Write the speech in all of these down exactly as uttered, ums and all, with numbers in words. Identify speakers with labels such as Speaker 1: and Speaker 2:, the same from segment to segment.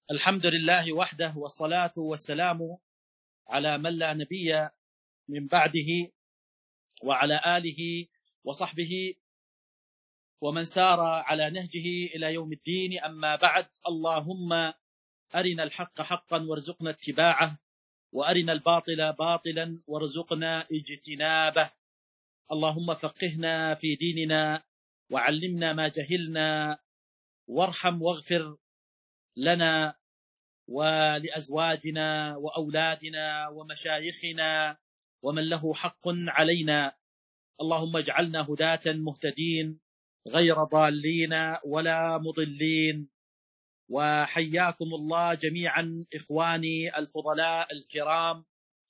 Speaker 1: الحمد لله وحده، والصلاة والسلام على من لا نبي من بعده، وعلى آله وصحبه ومن سار على نهجه إلى يوم الدين. أما بعد، اللهم أرنا الحق حقا وارزقنا اتباعه، وأرنا الباطل باطلا وارزقنا اجتنابه. اللهم فقهنا في ديننا وعلمنا ما جهلنا، وارحم واغفر لنا ولأزواجنا وأولادنا ومشايخنا ومن له حق علينا. اللهم اجعلنا هداة مهتدين غير ضالين ولا مضلين. وحياكم الله جميعا إخواني الفضلاء الكرام،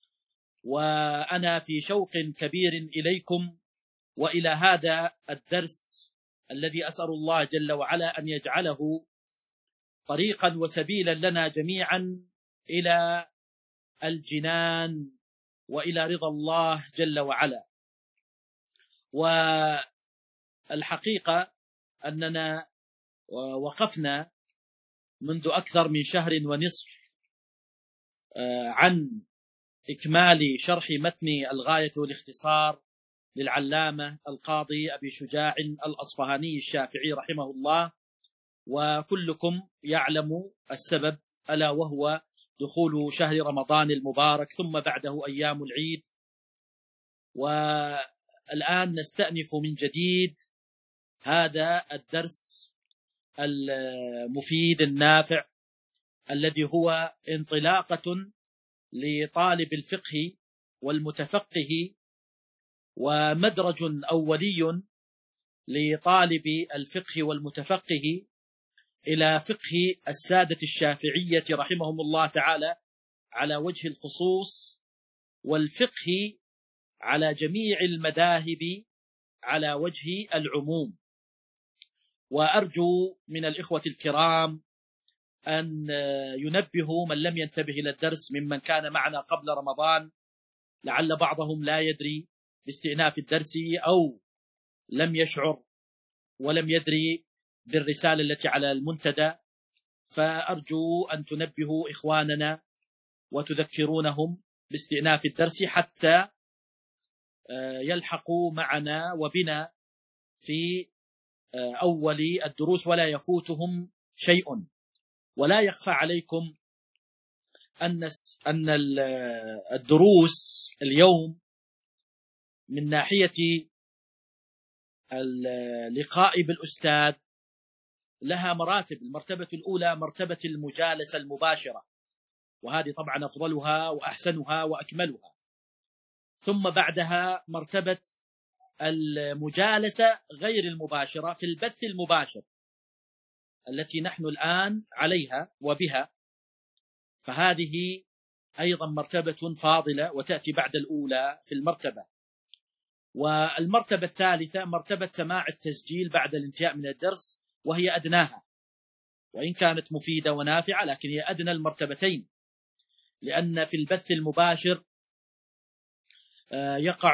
Speaker 1: وأنا في شوق كبير إليكم وإلى هذا الدرس الذي أسأل الله جل وعلا أن يجعله طريقا وسبيلا لنا جميعا إلى الجنان وإلى رضا الله جل وعلا. والحقيقة أننا وقفنا منذ أكثر من شهر ونصف عن إكمال شرح متن الغاية والاختصار للعلامة القاضي أبي شجاع الأصفهاني الشافعي رحمه الله، وكلكم يعلم السبب، ألا وهو دخول شهر رمضان المبارك ثم بعده أيام العيد. والآن نستأنف من جديد هذا الدرس المفيد النافع الذي هو انطلاقة لطالب الفقه والمتفقه، ومدرج أولي لطالب الفقه والمتفقه إلى فقه السادة الشافعية رحمهم الله تعالى على وجه الخصوص، والفقه على جميع المذاهب على وجه العموم. وأرجو من الإخوة الكرام أن ينبهوا من لم ينتبه إلى الدرس ممن كان معنا قبل رمضان، لعل بعضهم لا يدري باستئناف الدرس أو لم يشعر ولم يدري بالرسالة التي على المنتدى، فأرجو أن تنبهوا إخواننا وتذكرونهم باستئناف الدرس حتى يلحقوا معنا وبنا في أول الدروس ولا يفوتهم شيء. ولا يخفى عليكم أن أن الدروس اليوم من ناحية اللقاء بالأستاذ لها مراتب. المرتبة الأولى مرتبة المجالسة المباشرة، وهذه طبعا أفضلها وأحسنها وأكملها. ثم بعدها مرتبة المجالسة غير المباشرة في البث المباشر التي نحن الآن عليها وبها، فهذه أيضا مرتبة فاضلة وتأتي بعد الأولى في المرتبة. والمرتبة الثالثة مرتبة سماع التسجيل بعد الانتهاء من الدرس، وهي أدناها وإن كانت مفيدة ونافعة، لكن هي أدنى المرتبتين، لأن في البث المباشر يقع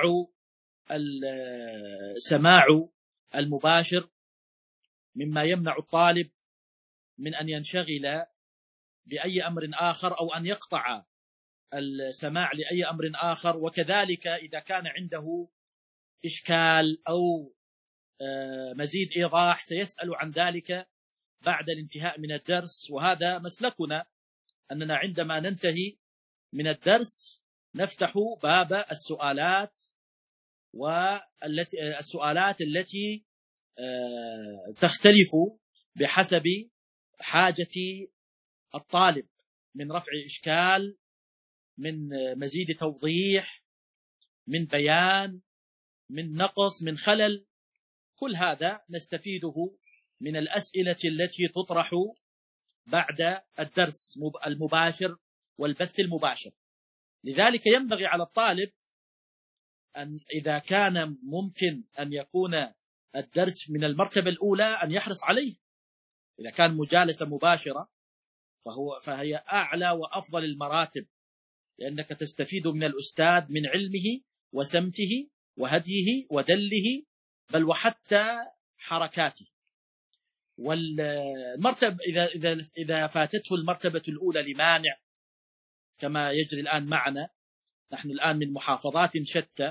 Speaker 1: السماع المباشر مما يمنع الطالب من أن ينشغل بأي أمر آخر أو أن يقطع السماع لأي أمر آخر. وكذلك إذا كان عنده إشكال أو مزيد إيضاح سيسأل عن ذلك بعد الانتهاء من الدرس. وهذا مسلكنا، أننا عندما ننتهي من الدرس نفتح باب السؤالات، والتي السؤالات التي تختلف بحسب حاجة الطالب من رفع إشكال، من مزيد توضيح، من بيان، من نقص، من خلل. كل هذا نستفيده من الأسئلة التي تطرح بعد الدرس المباشر والبث المباشر. لذلك ينبغي على الطالب أن إذا كان ممكن أن يكون الدرس من المرتبة الأولى أن يحرص عليه. إذا كان مجالسة مباشرة فهو فهي أعلى وأفضل المراتب، لأنك تستفيد من الأستاذ من علمه وسمته وهديه ودله، بل وحتى حركاته. والمرتبة إذا إذا إذا فاتته المرتبة الأولى لمانع كما يجري الآن معنا، نحن الآن من محافظات شتى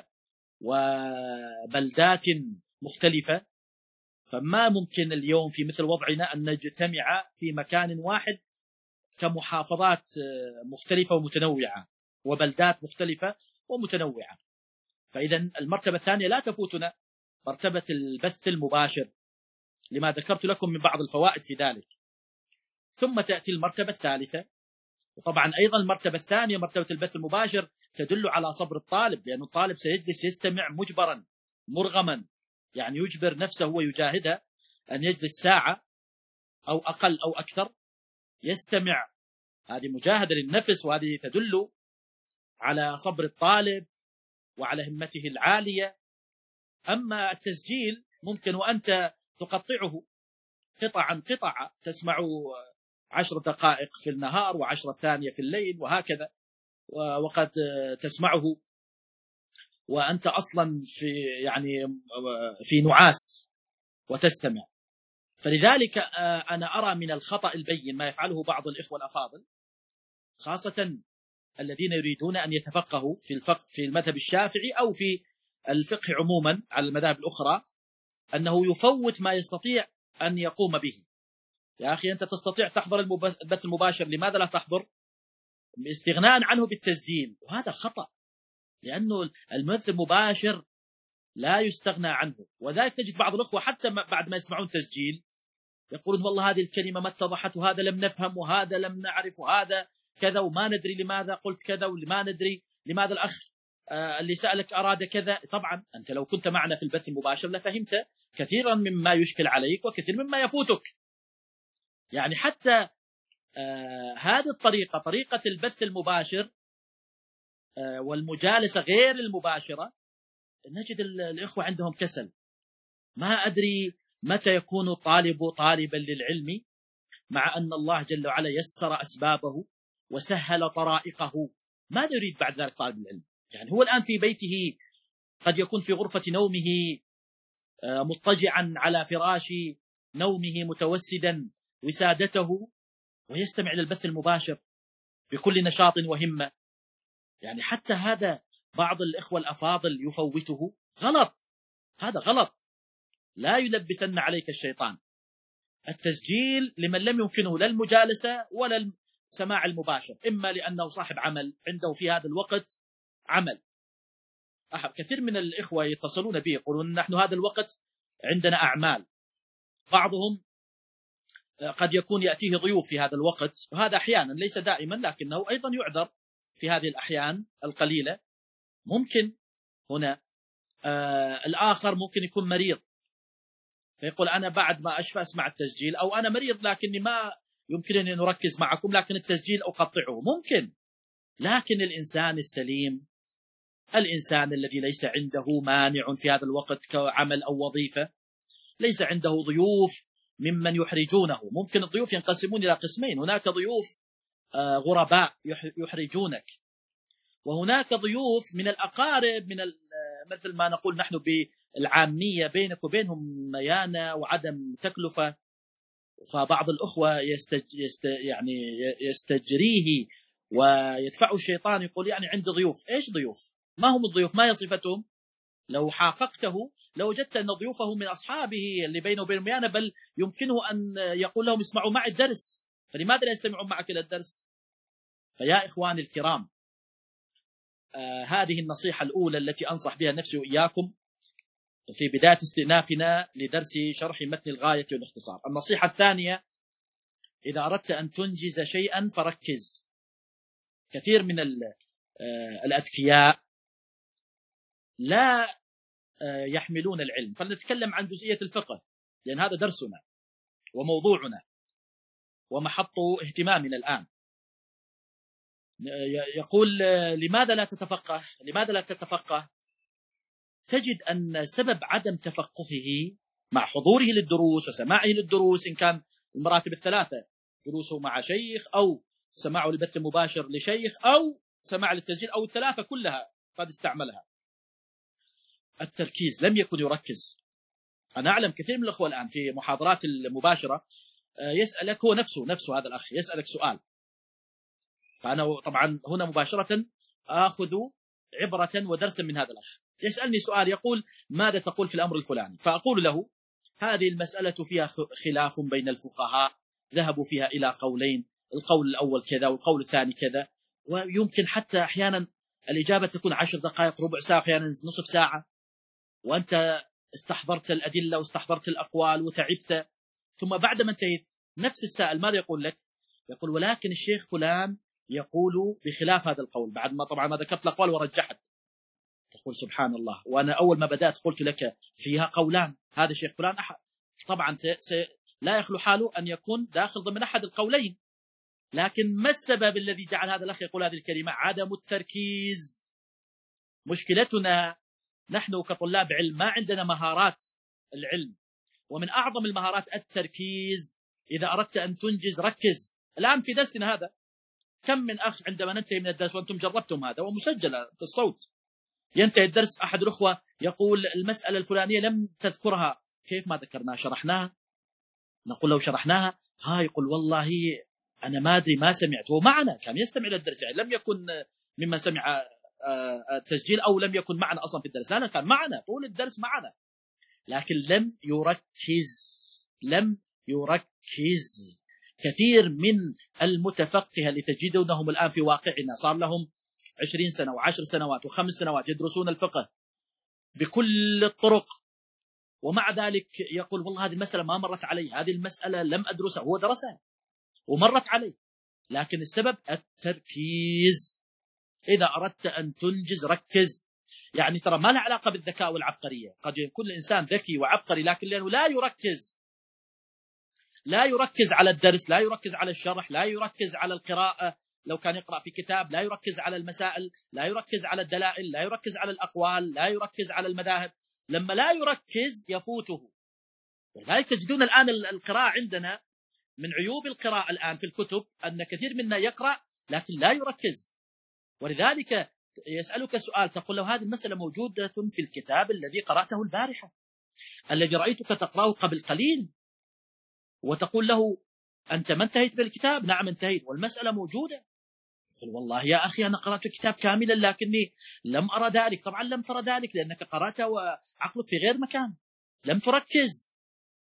Speaker 1: وبلدات مختلفة، فما ممكن اليوم في مثل وضعنا أن نجتمع في مكان واحد كمحافظات مختلفة ومتنوعة وبلدات مختلفة ومتنوعة. فإذا المرتبة الثانية لا تفوتنا، مرتبة البث المباشر، لما ذكرت لكم من بعض الفوائد في ذلك. ثم تأتي المرتبة الثالثة، وطبعا أيضا المرتبة الثانية مرتبة البث المباشر تدل على صبر الطالب، لأن الطالب سيجلس يستمع مجبرا مرغما، يعني يجبر نفسه ويجاهده أن يجلس ساعة أو أقل أو أكثر يستمع. هذه مجاهدة للنفس، وهذه تدل على صبر الطالب وعلى همته العالية. أما التسجيل ممكن وأنت تقطعه قطعا قطعا، تسمع عشر دقائق في النهار وعشرة ثانية في الليل وهكذا، وقد تسمعه وأنت أصلا في يعني في نعاس وتستمع. فلذلك أنا أرى من الخطأ البين ما يفعله بعض الإخوة الأفاضل، خاصة الذين يريدون أن يتفقهوا في الفقه في المذهب الشافعي أو في الفقه عموما على المذاهب الأخرى، أنه يفوت ما يستطيع أن يقوم به. يا أخي أنت تستطيع تحضر البث المباشر، لماذا لا تحضر؟ استغناء عنه بالتسجيل، وهذا خطأ، لأنه البث المباشر لا يستغنى عنه. وذلك تجد بعض الأخوة حتى بعد ما يسمعون تسجيل يقولون والله هذه الكلمة ما اتضحت، وهذا لم نفهم، وهذا لم نعرف، وهذا كذا، وما ندري لماذا قلت كذا، وما ندري لماذا الأخ اللي سألك أراد كذا. طبعا أنت لو كنت معنا في البث المباشر لفهمت كثيرا مما يشكل عليك وكثير مما يفوتك. يعني حتى آه هذه الطريقة، طريقة البث المباشر آه والمجالسة غير المباشرة، نجد الإخوة عندهم كسل. ما أدري متى يكون الطالب طالبا للعلم مع أن الله جل وعلا يسر أسبابه وسهل طرائقه، ماذا يريد بعد ذلك طالب العلم؟ يعني هو الآن في بيته، قد يكون في غرفة نومه مضطجعا على فراش نومه متوسدا وسادته، ويستمع للبث المباشر بكل نشاط وهمة. يعني حتى هذا بعض الإخوة الأفاضل يفوته، غلط، هذا غلط، لا يلبسن عليك الشيطان. التسجيل لمن لم يمكنه لا المجالسة ولا السماع المباشر، إما لأنه صاحب عمل عنده في هذا الوقت عمل. كثير من الإخوة يتصلون بي يقولون نحن هذا الوقت عندنا أعمال. بعضهم قد يكون يأتيه ضيوف في هذا الوقت، وهذا أحيانا ليس دائما، لكنه أيضا يعذر في هذه الأحيان القليلة. ممكن هنا آه الآخر ممكن يكون مريض، فيقول أنا بعد ما أشفى أسمع التسجيل، أو أنا مريض لكني ما يمكنني أن أركز معكم، لكن التسجيل أقطعه. ممكن، لكن الإنسان السليم، الإنسان الذي ليس عنده مانع في هذا الوقت كعمل أو وظيفة، ليس عنده ضيوف ممن يحرجونه. ممكن الضيوف ينقسمون إلى قسمين، هناك ضيوف غرباء يحرجونك، وهناك ضيوف من الأقارب، من مثل ما نقول نحن بالعامية بينك وبينهم ميانة وعدم تكلفة. فبعض الأخوة يستج... يست... يعني يستجريه ويدفعه الشيطان، يقول يعني عندي ضيوف. إيش ضيوف؟ ما هم الضيوف؟ ما هي صفتهم؟ لو حققته لوجدت أن ضيوفه من أصحابه اللي بينه وبين ميانة، بل يمكنه أن يقول لهم اسمعوا معي الدرس، فلماذا لا يستمعون معك إلى الدرس؟ فيا إخواني الكرام، آه هذه النصيحة الأولى التي أنصح بها نفسي وإياكم في بداية استئنافنا لدرس شرح متن الغاية والاختصار. النصيحة الثانية، إذا أردت أن تنجز شيئا فركز. كثير من آه الأذكياء لا آه يحملون العلم. فلنتكلم عن جزئية الفقه، لأن هذا درسنا وموضوعنا ومحط اهتمامنا الآن. يقول لماذا لا تتفقه؟ لماذا لا تتفقه؟ تجد أن سبب عدم تفقهه مع حضوره للدروس وسماعه للدروس، إن كان المراتب الثلاثة، جلوسه مع شيخ أو سماعه لبث مباشر لشيخ أو سماع للتسجيل أو الثلاثة كلها قد استعملها، التركيز. لم يكن يركز. أنا أعلم كثير من الأخوة الآن في محاضرات المباشرة يسألك هو نفسه نفسه هذا الأخ يسألك سؤال، فأنا طبعا هنا مباشرة آخذ عبرة ودرسا من هذا الأخ. يسألني سؤال يقول: ماذا تقول في الأمر الفلاني؟ فأقول له: هذه المسألة فيها خلاف بين الفقهاء، ذهبوا فيها إلى قولين، القول الأول كذا والقول الثاني كذا، ويمكن حتى أحيانا الإجابة تكون عشر دقائق، ربع ساعة، أحيانا نصف ساعة، وأنت استحضرت الأدلة واستحضرت الأقوال وتعبت، ثم بعد ما انتهيت نفس السائل ماذا يقول لك؟ يقول: ولكن الشيخ فلان يقول بخلاف هذا القول، بعد ما طبعا ما ذكرت الأقوال ورجحت. تقول: سبحان الله، وأنا أول ما بدأت قلت لك فيها قولان، هذا الشيخ فلان أحد، طبعا سي سي لا يخلو حاله أن يكون داخل ضمن أحد القولين. لكن ما السبب الذي جعل هذا الأخ يقول هذه الكلمة؟ عدم التركيز. مشكلتنا نحن كطلاب علم ما عندنا مهارات العلم، ومن أعظم المهارات التركيز. إذا أردت أن تنجز ركز. الآن في درسنا هذا كم من أخ عندما ننتهي من الدرس، وأنتم جربتم هذا ومسجلة بالصوت، ينتهي الدرس أحد الأخوة يقول: المسألة الفلانية لم تذكرها. كيف ما ذكرناها؟ شرحناها. نقول له: شرحناها. ها يقول: والله أنا ما أدري، ما سمعت. هو معنا كان يستمع إلى الدرس، يعني لم يكن ممن سمع التسجيل أو لم يكن معنا أصلا في الدرس، لا كان معنا طول الدرس معنا، لكن لم يركز. لم يركز. كثير من المتفقهة اللي تجدونهم الآن في واقعنا صار لهم عشرين سنة وعشر سنوات وخمس سنوات يدرسون الفقه بكل الطرق، ومع ذلك يقول: والله هذه المسألة ما مرت علي، هذه المسألة لم أدرسها. هو درسها ومرت عليه، لكن السبب التركيز. إذا أردت أن تنجز ركز. يعني ترى ما لها علاقة بالذكاء والعبقرية، قد يكون الإنسان ذكي وعبقري لكن لأنه لا يركز، لا يركز على الدرس، لا يركز على الشرح، لا يركز على القراءة، لو كان يقرأ في كتاب لا يركز على المسائل، لا يركز على الدلائل، لا يركز على الأقوال، لا يركز على المذاهب. لما لا يركز يفوته. ولذلك تجدون الآن القراءة عندنا من عيوب القراءة الآن في الكتب أن كثير منا يقرأ لكن لا يركز. ولذلك يسألك سؤال تقول له: هذه المسألة موجودة في الكتاب الذي قرأته البارحة، الذي رأيتك تقرأه قبل قليل، وتقول له: أنت ما انتهيت بالكتاب؟ نعم انتهيت، والمسألة موجودة. يقول: والله يا أخي أنا قرأت الكتاب كاملا لكني لم أرى ذلك. طبعا لم ترى ذلك لأنك قرأته وعقلك في غير مكان، لم تركز.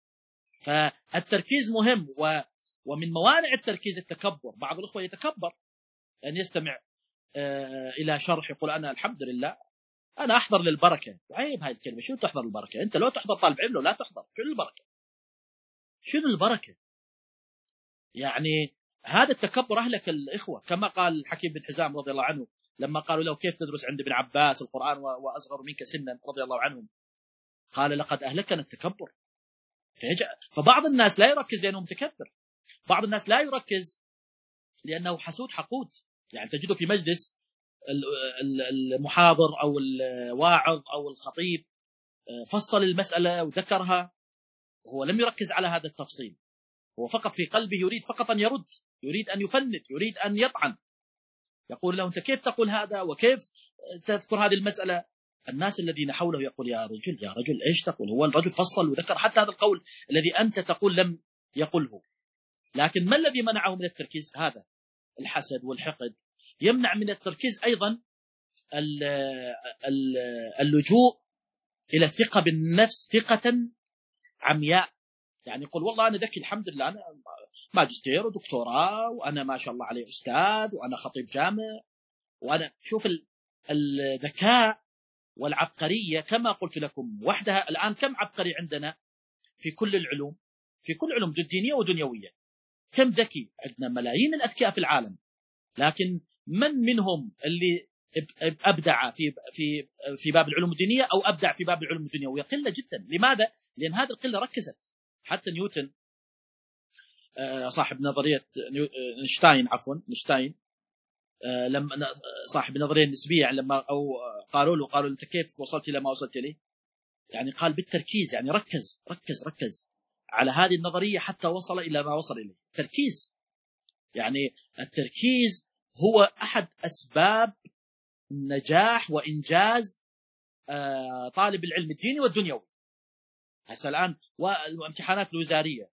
Speaker 1: فالتركيز مهم. و ومن موانع التركيز التكبر. بعض الأخوة يتكبر أن يستمع آه إلى شرح، يقول: أنا الحمد لله أنا أحضر للبركة. عيب هاي الكلمة. شو تحضر البركة؟ أنت لو تحضر طالب علم لو لا تحضر، شو البركة؟ شنو البركة؟ يعني هذا التكبر أهلك الإخوة، كما قال الحكيم بن حزام رضي الله عنه لما قالوا له: كيف تدرس عند ابن عباس القرآن وأصغر منك سنا رضي الله عنهم؟ قال: لقد أهلكنا التكبر. فبعض الناس لا يركز لأنه متكبر، بعض الناس لا يركز لأنه حسود حقود. يعني تجده في مجلس المحاضر أو الواعظ أو الخطيب فصل المسألة وذكرها، هو لم يركز على هذا التفصيل، هو فقط في قلبه يريد فقط أن يرد، يريد أن يفند، يريد أن يطعن. يقول له: أنت كيف تقول هذا وكيف تذكر هذه المسألة؟ الناس الذين حوله يقول: يا رجل يا رجل إيش تقول؟ هو الرجل فصل وذكر حتى هذا القول الذي أنت تقول لم يقله. لكن ما الذي منعه من التركيز؟ هذا الحسد والحقد. يمنع من التركيز أيضا اللجوء إلى الثقة بالنفس ثقة عمياء. يعني يقول: والله أنا ذكي الحمد لله، أنا ماجستير ودكتوراه، وأنا ما شاء الله عليه أستاذ، وأنا خطيب جامع، وأنا شوف الذكاء والعبقرية كما قلت لكم وحدها. الآن كم عبقري عندنا في كل العلوم، في كل علوم دينية ودنيوية؟ كم ذكي؟ عندنا ملايين الأذكياء في العالم، لكن من منهم اللي أبدع في في في باب العلوم الدينية أو أبدع في باب العلوم الدنيوية؟ قلة جدا. لماذا؟ لأن هذه القلة ركزت. حتى نيوتن صاحب نظرية نيشتاين عفوا نيشتاين لما صاحب النظرية النسبية، يعني لما أو قالوا له قالوا أنت كيف وصلت إلى ما وصلت إليه؟ يعني قال: بالتركيز. يعني ركز ركز ركز على هذه النظرية حتى وصل إلى ما وصل إليه. تركيز. يعني التركيز هو أحد أسباب نجاح وإنجاز طالب العلم الديني والدنيوي. هسه الآن والامتحانات الوزارية،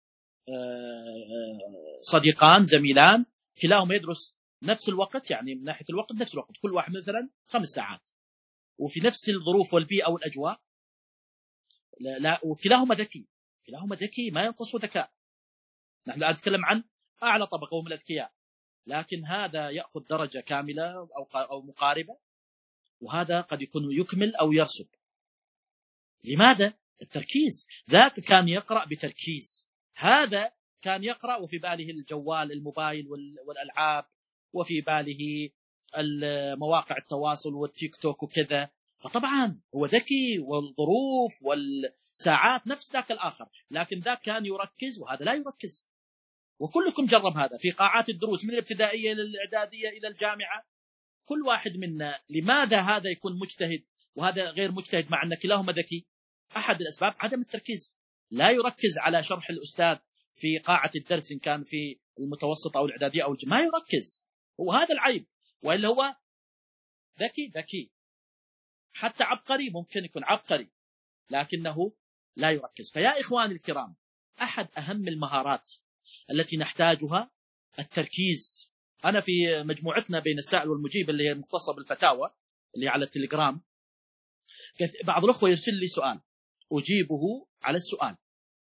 Speaker 1: صديقان زميلان كلاهما يدرس نفس الوقت، يعني من ناحية الوقت نفس الوقت، كل واحد مثلا خمس ساعات وفي نفس الظروف والبيئة والأجواء، لا, لا وكلاهما ذكي، كلاهما ذكي ما ينقصه ذكاء. نحن الآن نتكلم عن أعلى طبقة وهم الأذكياء، لكن هذا يأخذ درجة كاملة أو أو مقاربة، وهذا قد يكون يكمل أو يرسب. لماذا؟ التركيز. ذاك كان يقرأ بتركيز، هذا كان يقرأ وفي باله الجوال الموبايل والألعاب، وفي باله مواقع التواصل والتيك توك وكذا. فطبعا هو ذكي، والظروف والساعات نفس ذاك الآخر، لكن ذاك كان يركز وهذا لا يركز. وكلكم جرب هذا في قاعات الدروس من الابتدائية إلى الإعدادية إلى الجامعة. كل واحد منا لماذا هذا يكون مجتهد وهذا غير مجتهد مع أن كلاهما ذكي؟ أحد الأسباب عدم التركيز، لا يركز على شرح الأستاذ في قاعة الدرس إن كان في المتوسط أو الإعدادية أو الجامعة، ما يركز، وهذا العيب. وإلا هو ذكي ذكي حتى عبقري، ممكن يكون عبقري لكنه لا يركز. فيا إخواني الكرام، أحد أهم المهارات التي نحتاجها التركيز. أنا في مجموعتنا بين السائل والمجيب اللي هي مختصة بالفتاوى اللي على التليجرام، بعض الأخوة يرسل لي سؤال أجيبه على السؤال،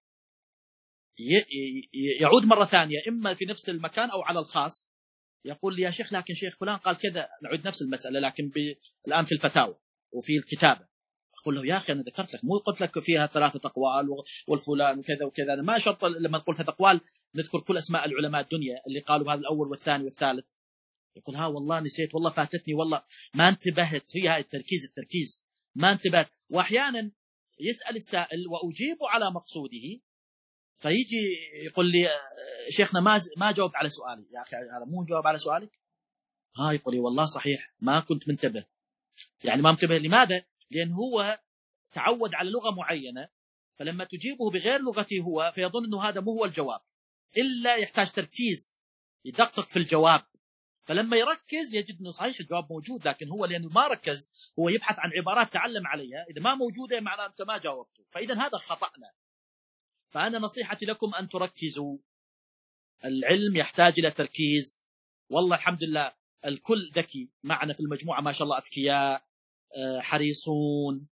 Speaker 1: يعود مرة ثانية إما في نفس المكان أو على الخاص، يقول لي يا شيخ لكن شيخ فلان قال كذا، نعيد نفس المسألة لكن الآن في الفتاوى وفي الكتابة. أقول له يا أخي أنا ذكرت لك، مو قلت لك فيها ثلاثة أقوال والفلان وكذا وكذا. أنا ما شرط لما قلت ثلاثة أقوال نذكر كل أسماء العلماء الدنيا اللي قالوا هذا الأول والثاني والثالث. يقول ها والله نسيت، والله فاتتني، والله ما انتبهت. هي هاي التركيز، التركيز ما انتبهت. وأحيانا يسأل السائل وأجيب على مقصوده، فيجي يقول لي شيخنا ما ما جاوبت على سؤالي. يا أخي هذا مو جواب على سؤالك. ها يقول لي والله صحيح ما كنت منتبه. يعني ما منتبه لماذا؟ لأن هو تعود على لغة معينة، فلما تجيبه بغير لغته هو فيظن أنه هذا مو هو الجواب، إلا يحتاج تركيز يدقق في الجواب. فلما يركز يجد أنه صحيح الجواب موجود، لكن هو لأنه ما ركز هو يبحث عن عبارات تعلم عليها، إذا ما موجودة معناه أنت ما جاوبته، فإذا هذا خطأنا. فأنا نصيحتي لكم أن تركزوا. العلم يحتاج إلى تركيز. والله الحمد لله الكل ذكي معنا في المجموعة، ما شاء الله أذكياء حريصون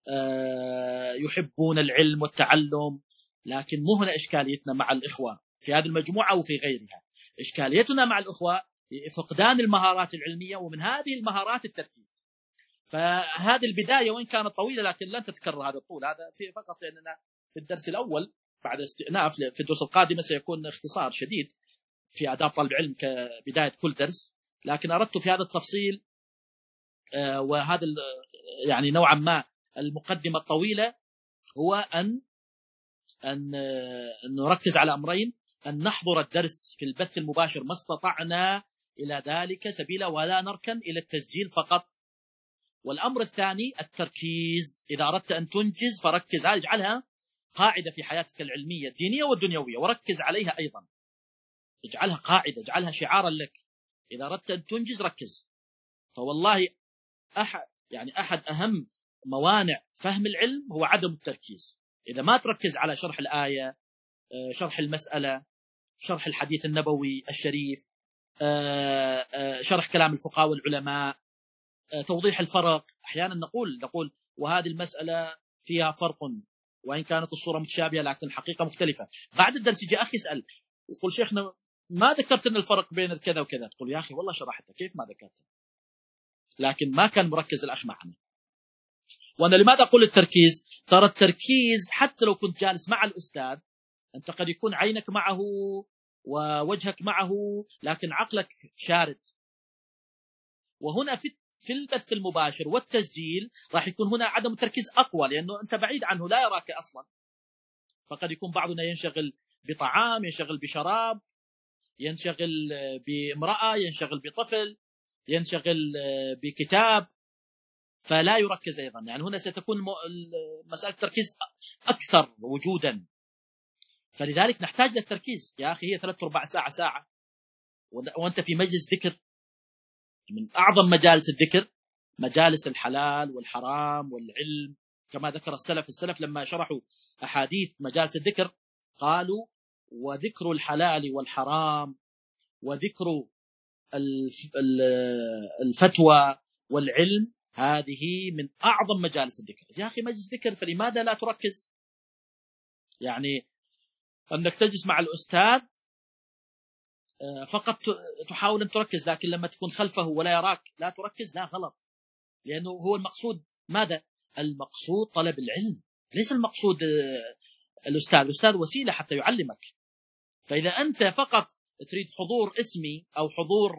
Speaker 1: يحبون العلم والتعلم، لكن مو هنا إشكاليتنا مع الإخوة في هذه المجموعة وفي غيرها. إشكاليتنا مع الإخوة فقدان المهارات العلمية، ومن هذه المهارات التركيز. فهذه البداية وإن كانت طويلة لكن لن تتكرر هذا الطول، هذا في فقط لأننا في الدرس الأول بعد استئناف. في الدرس القادمة سيكون اختصار شديد في آداب طالب العلم كبداية كل درس، لكن أردت في هذا التفصيل وهذا يعني نوعا ما المقدمة الطويلة هو أن أن نركز على أمرين: أن نحضر الدرس في البث المباشر ما استطعنا إلى ذلك سبيلا، ولا نركن إلى التسجيل فقط. والأمر الثاني التركيز. إذا أردت أن تنجز فركز، اجعلها قاعدة في حياتك العلمية الدينية والدنيوية، وركز عليها أيضا، اجعلها قاعدة، اجعلها شعارا لك. إذا أردت أن تنجز ركز. فوالله أحد يعني أحد أهم موانع فهم العلم هو عدم التركيز. إذا ما تركز على شرح الآية، شرح المسألة، شرح الحديث النبوي الشريف، شرح كلام الفقهاء والعلماء، توضيح الفرق. أحيانا نقول نقول وهذه المسألة فيها فرق وإن كانت الصورة متشابهة لكن الحقيقة مختلفة. بعد الدرس يجي أخي يسأل يقول شيخنا ما ذكرت أن الفرق بين كذا وكذا. تقول يا أخي والله شرحتها، كيف ما ذكرتها؟ لكن ما كان مركز الأخ معنا. وأنا لماذا أقول التركيز؟ ترى التركيز حتى لو كنت جالس مع الأستاذ، أنت قد يكون عينك معه ووجهك معه لكن عقلك شارد. وهنا في في البث المباشر والتسجيل راح يكون هنا عدم التركيز أقوى، لأنه أنت بعيد عنه لا يراك أصلا. فقد يكون بعضنا ينشغل بطعام، ينشغل بشراب، ينشغل بامرأة، ينشغل بطفل، ينشغل بكتاب، فلا يركز أيضا. يعني هنا ستكون مسألة التركيز أكثر وجودا. فلذلك نحتاج للتركيز. يا أخي هي ثلاث أربع ساعة ساعة وأنت في مجلس ذكر، من أعظم مجالس الذكر مجالس الحلال والحرام والعلم كما ذكر السلف السلف لما شرحوا أحاديث مجالس الذكر قالوا: وذكر الحلال والحرام وذكر الفتوى والعلم هذه من أعظم مجالس الذكر. يا أخي مجلس ذكر، فلماذا لا تركز؟ يعني أنك تجلس مع الأستاذ فقط تحاول أن تركز، لكن لما تكون خلفه ولا يراك لا تركز، لا، غلط. لأنه هو المقصود ماذا؟ المقصود طلب العلم، ليس المقصود الأستاذ. الأستاذ وسيلة حتى يعلمك. فإذا أنت فقط تريد حضور اسمي أو حضور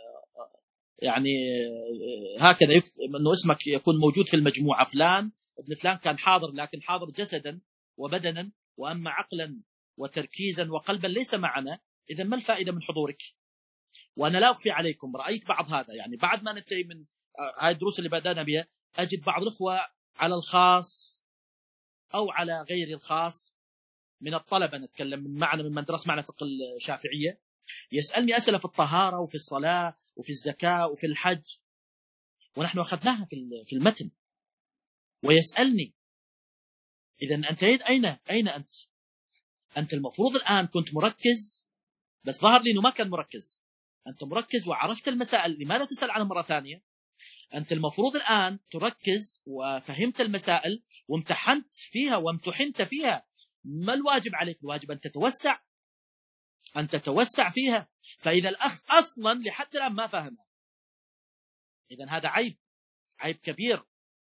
Speaker 1: يعني هكذا أنه اسمك يكون موجود في المجموعة، فلان ابن فلان كان حاضر، لكن حاضر جسدا وبدنا، وأما عقلا وتركيزا وقلبا ليس معنا، إذا ما الفائدة من حضورك؟ وأنا لا أخفي عليكم، رأيت بعض هذا، يعني بعد ما ننتهي من هاي الدروس اللي بدأنا بها أجد بعض الأخوة على الخاص أو على غير الخاص من الطلبة، نتكلم من معنا من درس معنا فقه الشافعية، يسألني أسئلة في الطهارة وفي الصلاة وفي الزكاة وفي الحج، ونحن أخذناها في المتن، ويسألني: إذا أنت أين أين أنت؟ أنت المفروض الآن كنت مركز، بس ظهر لي أنه ما كان مركز. أنت مركز وعرفت المسائل، لماذا تسأل عنها مرة ثانية؟ أنت المفروض الآن تركز وفهمت المسائل وامتحنت فيها وامتحنت فيها. ما الواجب عليك؟ الواجب أن تتوسع، أن تتوسع فيها. فإذا الأخ أصلا لحد الآن ما فهمها، إذن هذا عيب، عيب كبير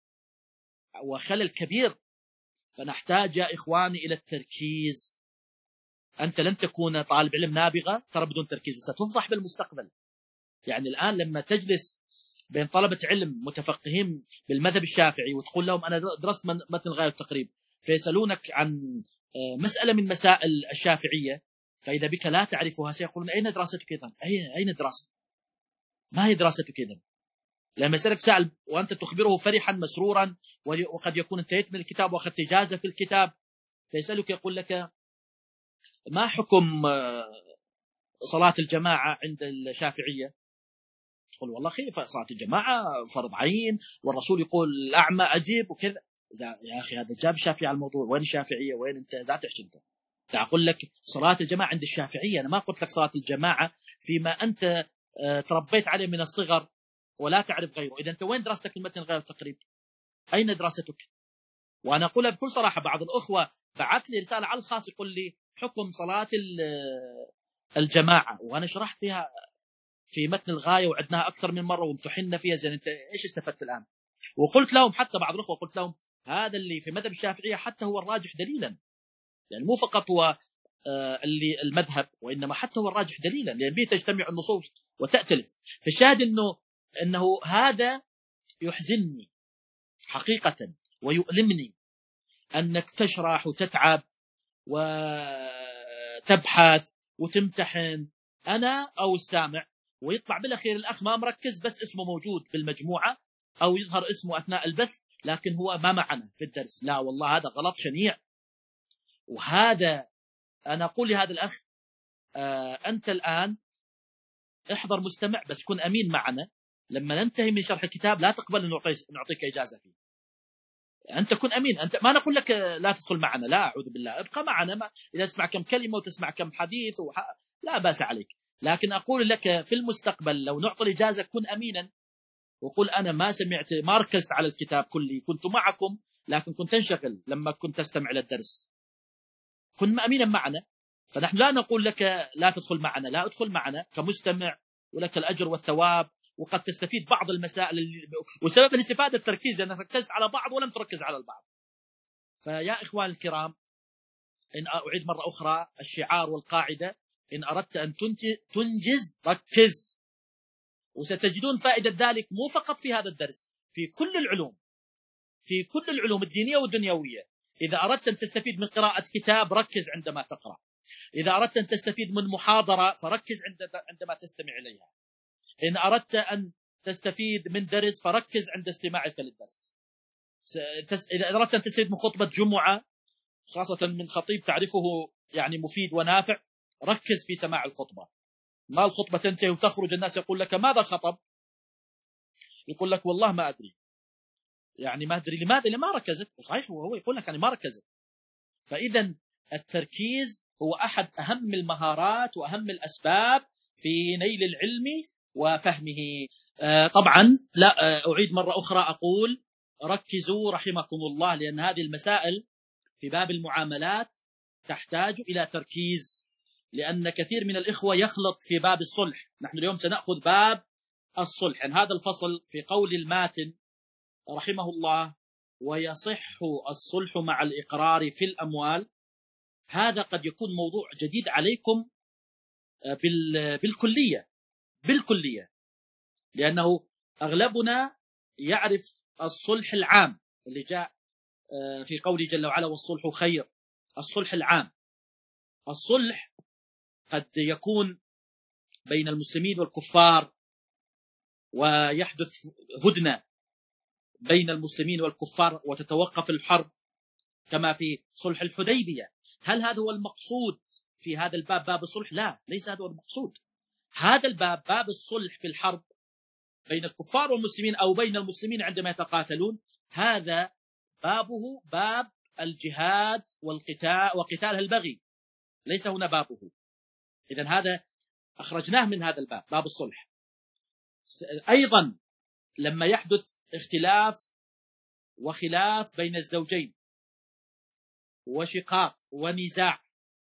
Speaker 1: وخلل كبير. فنحتاج يا إخواني إلى التركيز. أنت لن تكون طالب علم نابغة ترى بدون تركيز، وستفضح بالمستقبل. يعني الآن لما تجلس بين طلبة علم متفقهين بالمذهب الشافعي وتقول لهم أنا درست متن الغاية والتقريب، فيسألونك عن مسألة من مسائل الشافعية، فإذا بك لا تعرفها سيقولون: أين دراستك إذن؟ أين أين دراسة؟ ما هي دراستك إذن؟ لما يسألك سائل وأنت تخبره فرحا مسرورا، وقد يكون انتهيت من الكتاب وأخذت إجازة في الكتاب، فيسألك يقول لك: ما حكم صلاة الجماعة عند الشافعية؟ تقول: والله خير، صلاة الجماعة فرض عين، والرسول يقول الأعمى أجيب وكذا. يا أخي هذا جاب الشافعي على الموضوع، وين الشافعية؟ وين أنت؟ لا تحش أنت. أقول لك صلاة الجماعة عند الشافعية، أنا ما قلت لك صلاة الجماعة فيما أنت تربيت عليه من الصغر ولا تعرف غيره. إذا أنت وين دراستك المتن غير التقريب؟ أين دراستك؟ وأنا أقولها بكل صراحة، بعض الأخوة بعث لي رسالة على الخاص يقول لي: حكم صلاة الجماعة، وأنا شرحت فيها في متن الغاية وعدناها أكثر من مرة وامتحنا فيها، زين أنت إيش استفدت الآن؟ وقلت لهم، حتى بعض الأخوة قلت لهم: هذا اللي في مذهب الشافعية حتى هو الراجح دليلا، يعني مو فقط هو اللي المذهب، وإنما حتى هو الراجح دليلا، لأن به تجتمع النصوص وتأتلف. فالشاهد إنه إنه هذا يحزنني حقيقة ويؤلمني، أنك تشرح وتتعب وتبحث وتمتحن أنا أو السامع، ويطلع بالأخير الأخ ما مركز، بس اسمه موجود بالمجموعة أو يظهر اسمه أثناء البث، لكن هو ما معنا في الدرس. لا والله، هذا غلط شنيع. وهذا أنا أقول لهذا الأخ: آه أنت الآن احضر مستمع، بس كن أمين معنا. لما ننتهي من شرح الكتاب لا تقبل أن نعطيك إجازة فيه. أنت كن أمين. أنت ما نقول لك لا تدخل معنا، لا، أعوذ بالله، ابقى معنا. ما إذا تسمع كم كلمة وتسمع كم حديث وح... لا بأس عليك. لكن أقول لك في المستقبل لو نعطي الإجازة كن أمينا، وقل أنا ما سمعت، ما ركزت على الكتاب كلي، كنت معكم لكن كنت انشغل لما كنت تستمع للدرس. كن أمينا معنا. فنحن لا نقول لك لا تدخل معنا، لا، ادخل معنا كمستمع ولك الأجر والثواب، وقد تستفيد بعض المسائل اللي... وسبب الاستفادة التركيز، لأنك ركزت على بعض ولم تركز على البعض. فيا إخوان الكرام، إن أعيد مرة أخرى الشعار والقاعدة: إن أردت أن تنجز ركز. وستجدون فائدة ذلك مو فقط في هذا الدرس، في كل العلوم، في كل العلوم الدينية والدنيوية. إذا أردت أن تستفيد من قراءة كتاب ركز عندما تقرأ. إذا أردت أن تستفيد من محاضرة فركز عندما تستمع إليها. إن أردت أن تستفيد من درس فركز عند استماعك للدرس. إذا أردت أن تستفيد من خطبة جمعة، خاصة من خطيب تعرفه يعني مفيد ونافع، ركز في سماع الخطبة. ما الخطبة تنتهي وتخرج الناس يقول لك: ماذا خطب؟ يقول لك: والله ما أدري. يعني ما أدري لماذا اللي ما ركزت، وصحيح هو يقول لك أنا ما ركزت. فإذا التركيز هو أحد أهم المهارات وأهم الأسباب في نيل العلم وفهمه. آه طبعا لا آه أعيد مرة أخرى أقول ركزوا رحمكم الله، لأن هذه المسائل في باب المعاملات تحتاج إلى تركيز، لأن كثير من الإخوة يخلط في باب الصلح. نحن اليوم سنأخذ باب الصلح. يعني هذا الفصل في قول الماتن رحمه الله: ويصح الصلح مع الإقرار في الأموال. هذا قد يكون موضوع جديد عليكم بالكلية بالكلية لأنه أغلبنا يعرف الصلح العام اللي جاء في قوله جل وعلا: والصلح خير. الصلح العام، الصلح قد يكون بين المسلمين والكفار، ويحدث هدنة بين المسلمين والكفار وتتوقف الحرب كما في صلح الحديبية. هل هذا هو المقصود في هذا الباب، باب الصلح؟ لا، ليس هذا هو المقصود. هذا الباب باب الصلح في الحرب بين الكفار والمسلمين، أو بين المسلمين عندما يتقاتلون. هذا بابه باب الجهاد والقتال وقتال البغي، ليس هنا بابه. إذن هذا أخرجناه من هذا الباب، باب الصلح. أيضا لما يحدث اختلاف وخلاف بين الزوجين وشقاق ونزاع،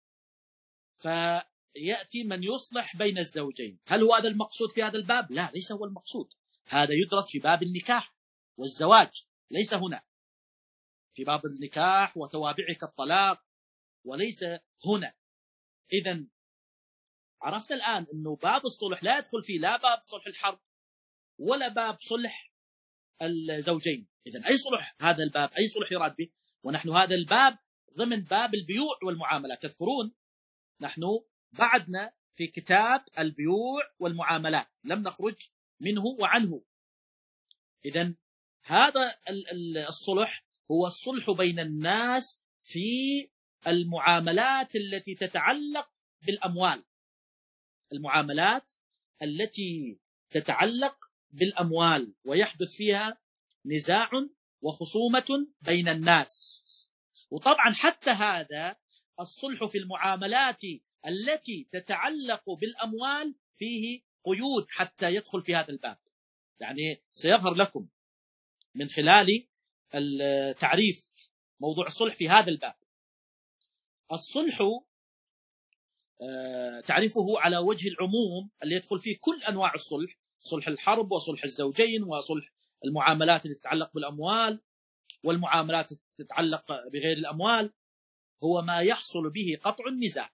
Speaker 1: فيأتي من يصلح بين الزوجين، هل هو هذا المقصود في هذا الباب؟ لا، ليس هو المقصود. هذا يدرس في باب النكاح والزواج، ليس هنا في باب النكاح وتوابعه كالطلاق، وليس هنا. إذن عرفنا الآن أنه باب الصلح لا يدخل فيه لا باب صلح الحرب ولا باب صلح الزوجين. إذن أي صلح هذا الباب؟ أي صلح يراد به؟ ونحن هذا الباب ضمن باب البيوع والمعاملات. تذكرون نحن بعدنا في كتاب البيوع والمعاملات، لم نخرج منه وعنه. إذن هذا الصلح هو الصلح بين الناس في المعاملات التي تتعلق بالأموال، المعاملات التي تتعلق بالأموال ويحدث فيها نزاع وخصومة بين الناس. وطبعا حتى هذا الصلح في المعاملات التي تتعلق بالأموال فيه قيود حتى يدخل في هذا الباب. يعني سيظهر لكم من خلال التعريف موضوع الصلح في هذا الباب. الصلح تعريفه على وجه العموم اللي يدخل فيه كل أنواع الصلح، صلح الحرب وصلح الزوجين وصلح المعاملات التي تتعلق بالأموال والمعاملات التي تتعلق بغير الأموال. هو ما يحصل به قطع النزاع.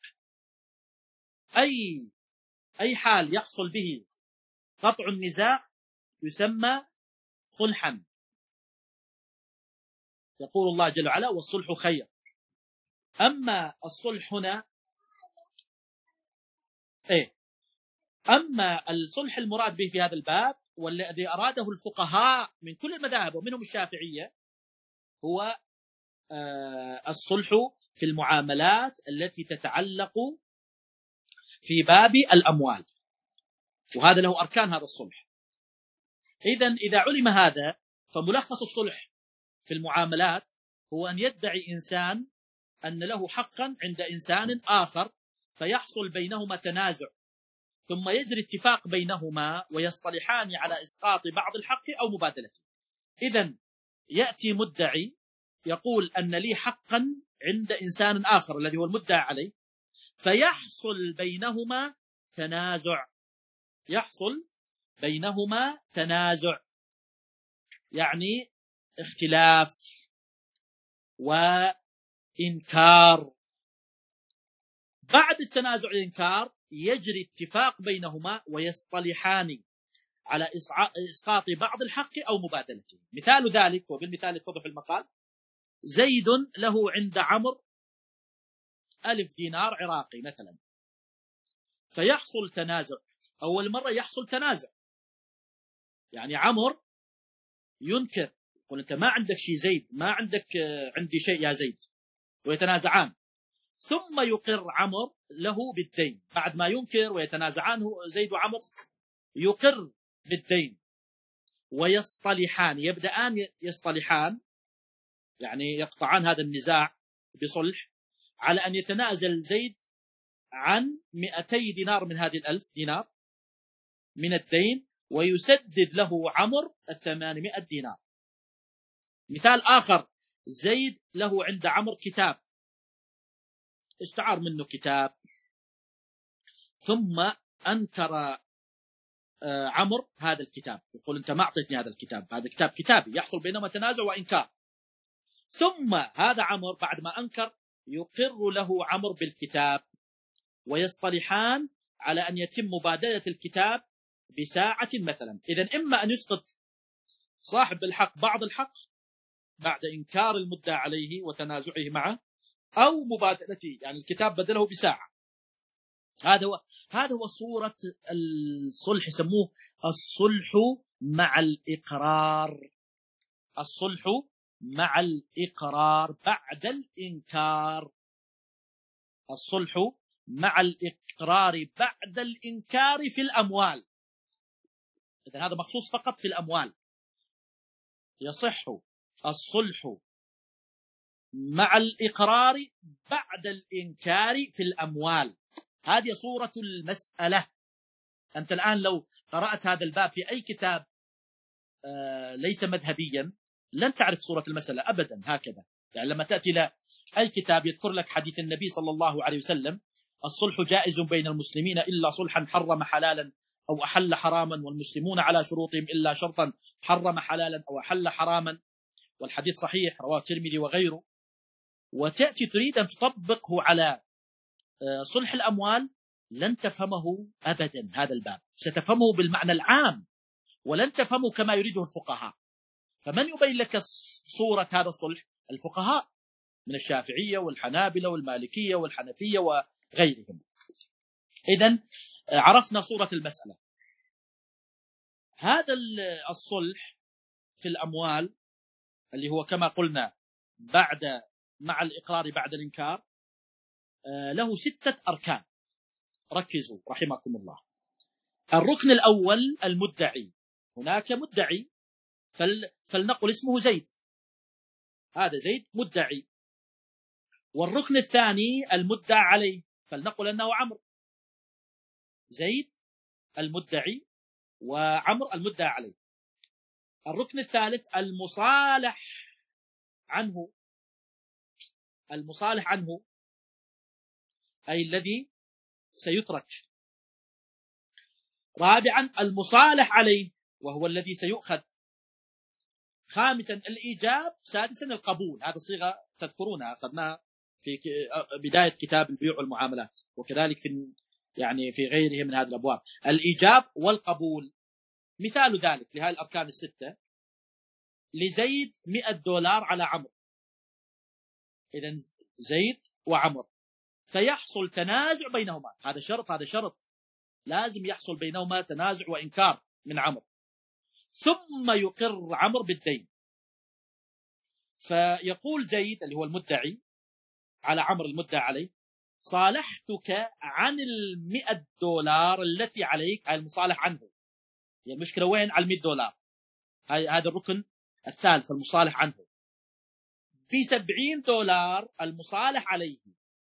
Speaker 1: أي أي حال يحصل به قطع النزاع يسمى صلحا. يقول الله جل وعلا: والصلح خير. أما الصلح هنا إيه أما الصلح المراد به في هذا الباب والذي أراده الفقهاء من كل المذاهب ومنهم الشافعية هو آه الصلح في المعاملات التي تتعلق في باب الأموال، وهذا له أركان هذا الصلح. إذن إذا علم هذا فملخص الصلح في المعاملات هو أن يدعي إنسان أن له حقا عند إنسان آخر، فيحصل بينهما تنازع، ثم يجري اتفاق بينهما ويصطلحان على إسقاط بعض الحق أو مبادلته. إذن يأتي مدعي يقول أن لي حقا عند إنسان آخر الذي هو المدعى عليه، فيحصل بينهما تنازع يحصل بينهما تنازع يعني اختلاف وإنكار. بعد التنازع والإنكار يجري اتفاق بينهما ويصطلحان على إسقاط بعض الحق أو مبادلته. مثال ذلك، وبالمثال يتضح المقال: زيد له عند عمرو ألف دينار عراقي مثلا، فيحصل تنازع. أول مرة يحصل تنازع، يعني عمرو ينكر، يقول أنت ما عندك شيء زيد، ما عندك عندي شيء يا زيد، ويتنازعان. ثم يقر عمرو له بالدين، بعد ما ينكر ويتنازعان زيد وعمرو يقر بالدين. ويصطلحان، يبدأان يصطلحان يعني يقطعان هذا النزاع بصلح، على أن يتنازل زيد عن مئتي دينار من هذه الألف دينار من الدين، ويسدد له عمرو الثمانمائة دينار. مثال آخر، زيد له عند عمرو كتاب، استعار منه كتاب، ثم أنكر عمرو هذا الكتاب، يقول أنت ما أعطيتني هذا الكتاب، هذا كتاب كتابي، يحصل بينهما تنازع وإنكار. ثم هذا عمرو بعد ما أنكر يقر له عمرو بالكتاب، ويصطلحان على أن يتم مبادلة الكتاب بساعة مثلا. إذن إما أن يسقط صاحب الحق بعض الحق بعد إنكار المدعى عليه وتنازعه معه، أو مبادلته، يعني الكتاب بدله بساعة. هذا هو هذا هو صورة الصلح، يسموه الصلح مع الإقرار. الصلح مع الإقرار بعد الإنكار. الصلح مع الإقرار بعد الإنكار في الأموال. إذن هذا مخصوص فقط في الأموال. يصح الصلح مع الإقرار بعد الإنكار في الأموال. هذه صورة المسألة. أنت الآن لو قرأت هذا الباب في أي كتاب آه ليس مذهبيا لن تعرف صورة المسألة أبدا هكذا. يعني لما تأتي إلى أي كتاب يذكر لك حديث النبي صلى الله عليه وسلم الصلح جائز بين المسلمين إلا صلحا حرم حلالا أو أحل حراما، والمسلمون على شروطهم إلا شرطا حرم حلالا أو أحل حراما، والحديث صحيح رواه الترمذي وغيره، وتأتي تريد أن تطبقه على صلح الأموال لن تفهمه أبدا. هذا الباب ستفهمه بالمعنى العام ولن تفهمه كما يريده الفقهاء. فمن يبين لك صورة هذا الصلح؟ الفقهاء من الشافعية والحنابلة والمالكية والحنفية وغيرهم. إذن عرفنا صورة المسألة. هذا الصلح في الأموال اللي هو كما قلنا بعد مع الإقرار بعد الإنكار له ستة أركان. ركزوا رحمكم الله. الركن الأول المدعي. هناك مدعي فل... فلنقل اسمه زيد، هذا زيد مدعي. والركن الثاني المدعى عليه، فلنقل أنه عمرو. زيد المدعي وعمرو المدعى عليه. الركن الثالث المصالح عنه. المصالح عنه أي الذي سيترك. رابعا المصالح عليه وهو الذي سيؤخذ. خامسا الإيجاب. سادسا القبول. هذه الصيغة تذكرونها أخذناها في بداية كتاب البيوع والمعاملات، وكذلك في يعني في غيره من هذه الأبواب. الإيجاب والقبول. مثال ذلك لهذه الأركان الستة: لزيد مئة دولار على عمرو. إذن زيد وعمرو فيحصل تنازع بينهما. هذا شرط، هذا شرط لازم يحصل بينهما تنازع وإنكار من عمرو، ثم يقر عمرو بالدين. فيقول زيد اللي هو المدعي على عمرو المدعى عليه: صالحتك عن المئة دولار التي عليك. هاي المصالح عنه. يعني المشكلة وين؟ على المئة دولار. هاي هذا الركن الثالث المصالح عنه. بسبعين دولار المصالح عليه.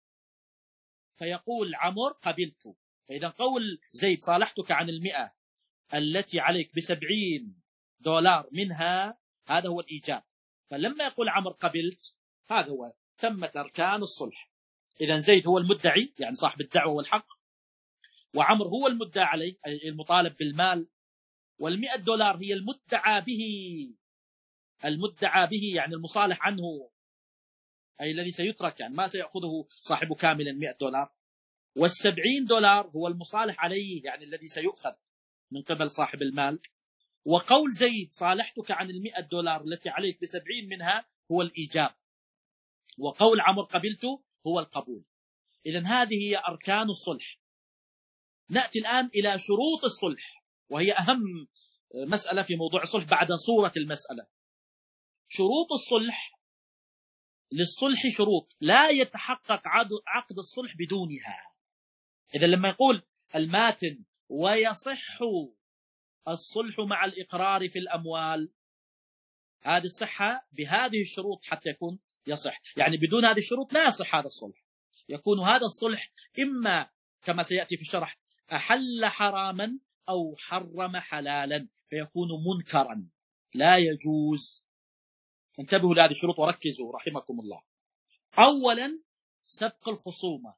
Speaker 1: فيقول عمرو: قبلت. فإذا قول زيد صالحتك عن المئة التي عليك بسبعين دولار منها، هذا هو الإيجاب. فلما يقول عمرو قبلت، هذا هو تمت أركان الصلح. إذا زيد هو المدعي يعني صاحب الدعوة والحق، وعمرو هو المدعى عليه أي المطالب بالمال، والمئة دولار هي المدعى به. المدعى به يعني المصالح عنه أي الذي سيترك، يعني ما سيأخذه صاحب كاملا مئة دولار. والسبعين دولار هو المصالح عليه يعني الذي سيؤخذ من قبل صاحب المال. وقول زيد صالحتك عن المئة دولار التي عليك بسبعين منها هو الإيجاب. وقول عمرو قبلته هو القبول. إذن هذه هي أركان الصلح. نأتي الآن إلى شروط الصلح، وهي أهم مسألة في موضوع الصلح بعد صورة المسألة. شروط الصلح: للصلح شروط لا يتحقق عقد الصلح بدونها. إذا لما يقول الماتن ويصح الصلح مع الإقرار في الأموال. هذه الصحة بهذه الشروط حتى يكون يصح، يعني بدون هذه الشروط لا يصح هذا الصلح. يكون هذا الصلح إما كما سيأتي في الشرح أحل حراما أو حرم حلالا، فيكون منكرا لا يجوز. انتبهوا لهذه الشروط وركزوا رحمكم الله. أولا سبق الخصومة،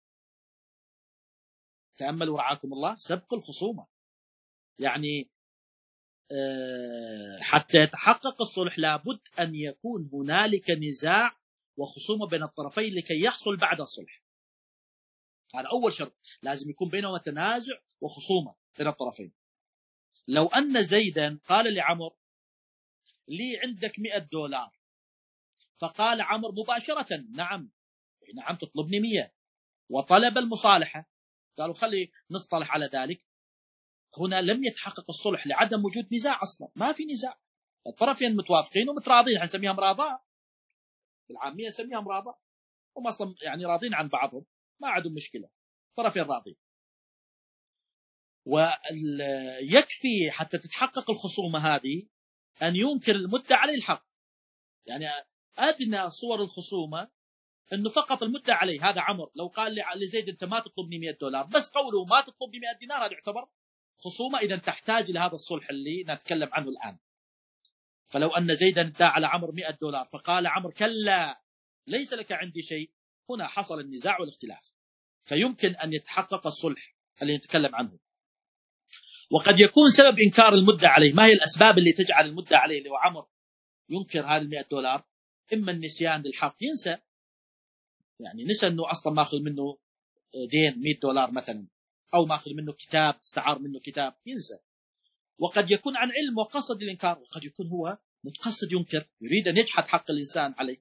Speaker 1: تأملوا رعاكم الله، سبق الخصومة يعني حتى يتحقق الصلح لابد أن يكون هنالك نزاع وخصومة بين الطرفين لكي يحصل بعد الصلح. هذا أول شرط، لازم يكون بينهما تنازع وخصومة بين الطرفين. لو أن زيدا قال لعمر لي عندك مئة دولار، فقال عمر مباشرة نعم نعم تطلبني مئة، وطلب المصالحة، قالوا خلي نصطلح على ذلك، هنا لم يتحقق الصلح لعدم وجود نزاع أصلا. ما في نزاع، الطرفين متوافقين ومتراضين، حنسميها مراضاة بالعامية، نسميها مراضاة، هم أصلا يعني راضين عن بعضهم، ما عندهم مشكلة، طرفين راضين. ويكفي حتى تتحقق الخصومة هذه أن ينكر المدعى عليه الحق. يعني أدنى صور الخصومة أنه فقط المدعى عليه، هذا عمر لو قال لزيد أنت ما تطلبني مئة دولار، بس قوله ما تطلبني مئة دينار، هذا يعتبر خصومة، إذا تحتاج إلى هذا الصلح اللي نتكلم عنه الآن. فلو أن زيدا ادعى على عمر مئة دولار فقال عمر كلا ليس لك عندي شيء، هنا حصل النزاع والاختلاف، فيمكن أن يتحقق الصلح اللي نتكلم عنه. وقد يكون سبب إنكار المدعى عليه، ما هي الأسباب اللي تجعل المدعى عليه اللي هو عمر ينكر هذه المئة دولار؟ إما النسيان للحق، ينسى، يعني نسى أنه أصلا ماخذ منه دين مئة دولار مثلا، أو ماخذ منه كتاب استعار منه كتاب، ينسى. وقد يكون عن علم وقصد الإنكار، وقد يكون هو متقصد ينكر، يريد أن يجحد حق الإنسان عليه.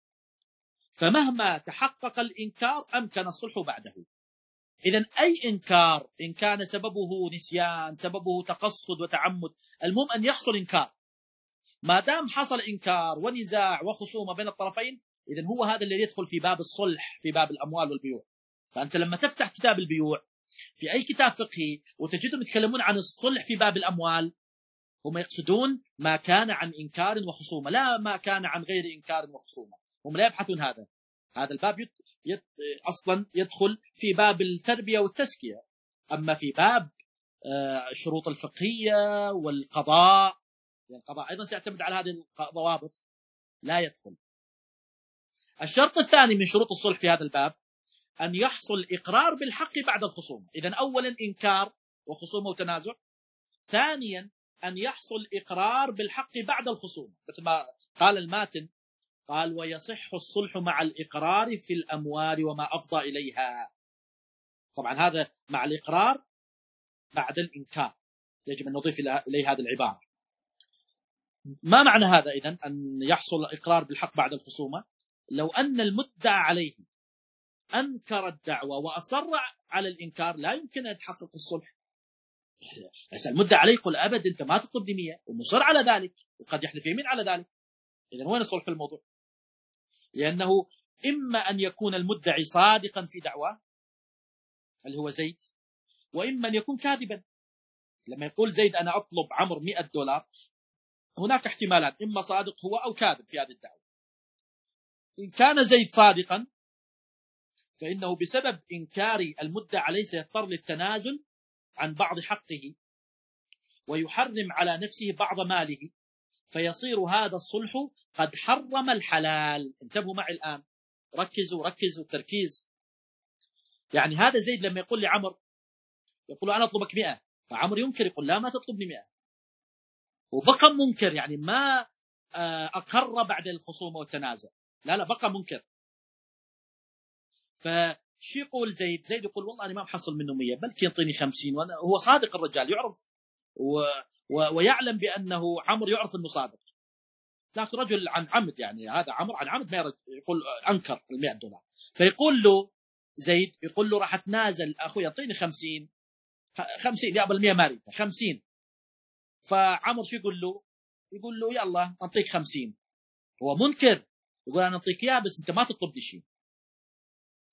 Speaker 1: فمهما تحقق الإنكار أمكن الصلح بعده. إذن أي إنكار إن كان سببه نسيان، سببه تقصد وتعمد، المهم أن يحصل إنكار. ما دام حصل إنكار ونزاع وخصومة بين الطرفين، إذن هو هذا الذي يدخل في باب الصلح في باب الأموال والبيوع. فأنت لما تفتح كتاب البيوع في أي كتاب فقهي وتجدهم يتكلمون عن الصلح في باب الأموال، هم يقصدون ما كان عن إنكار وخصومة، لا ما كان عن غير إنكار وخصومة. هم لا يبحثون هذا. هذا الباب يت... يت... أصلا يدخل في باب التربية والتزكية. أما في باب الشروط الفقهية والقضاء، يعني القضاء أيضا سيعتمد على هذه الضوابط، لا يدخل. الشرط الثاني من شروط الصلح في هذا الباب أن يحصل إقرار بالحق بعد الخصومة. إذن أولا إنكار وخصومة وتنازع، ثانيا أن يحصل إقرار بالحق بعد الخصومة، مثل ما قال الماتن، قال ويصح الصلح مع الإقرار في الأموال وما أفضى إليها. طبعا هذا مع الإقرار بعد الإنكار، يجب أن نضيف إليه هذه العبارة. ما معنى هذا إذن أن يحصل إقرار بالحق بعد الخصومة؟ لو أن المدعى عليه أنكر الدعوة وأصر على الإنكار لا يمكن أن يتحقق الصلح. بس المدعى عليه يقول أبد أنت ما تطلب مية، ومصر على ذلك، وقد يحلف يمين على ذلك. إذن وين الصلح في الموضوع؟ لأنه إما أن يكون المدعي صادقا في دعواه اللي هو زيد، وإما أن يكون كاذبا. لما يقول زيد أنا أطلب عمر مئة دولار، هناك احتمالات، إما صادق هو أو كاذب في هذه الدعوة. إن كان زيد صادقا فإنه بسبب إنكار المدعى عليه سيضطر للتنازل عن بعض حقه ويحرم على نفسه بعض ماله، فيصير هذا الصلح قد حرم الحلال. انتبهوا معي الآن، ركزوا ركزوا تركيز. يعني هذا زيد لما يقول لعمر، يقول أنا أطلبك مئة، فعمر ينكر، يقول لا ما تطلبني مئة، وبقى منكر، يعني ما أقر بعد الخصومة والتنازع، لا لا بقى منكر. فشي يقول زيد؟ زيد يقول والله أنا ما بحصل منه مية، بلكي ينطيني خمسين، وأنا هو صادق الرجال يعرف و... و... ويعلم بأنه عمر يعرف أنه صادق، لكن رجل عن عمد، يعني هذا عمر عن عمد ما يرد، يقول أنكر المئة دولار. فيقول له زيد، يقول له راح أتنازل أخوي يعطيني خمسين خمسين، يقبل مئة ماري خمسين. فعمر شو يقول له؟ يقول له يلا أنطيك خمسين. هو منكر، يقول أنا أنطيك إياه بس أنت ما تطلبني شيء.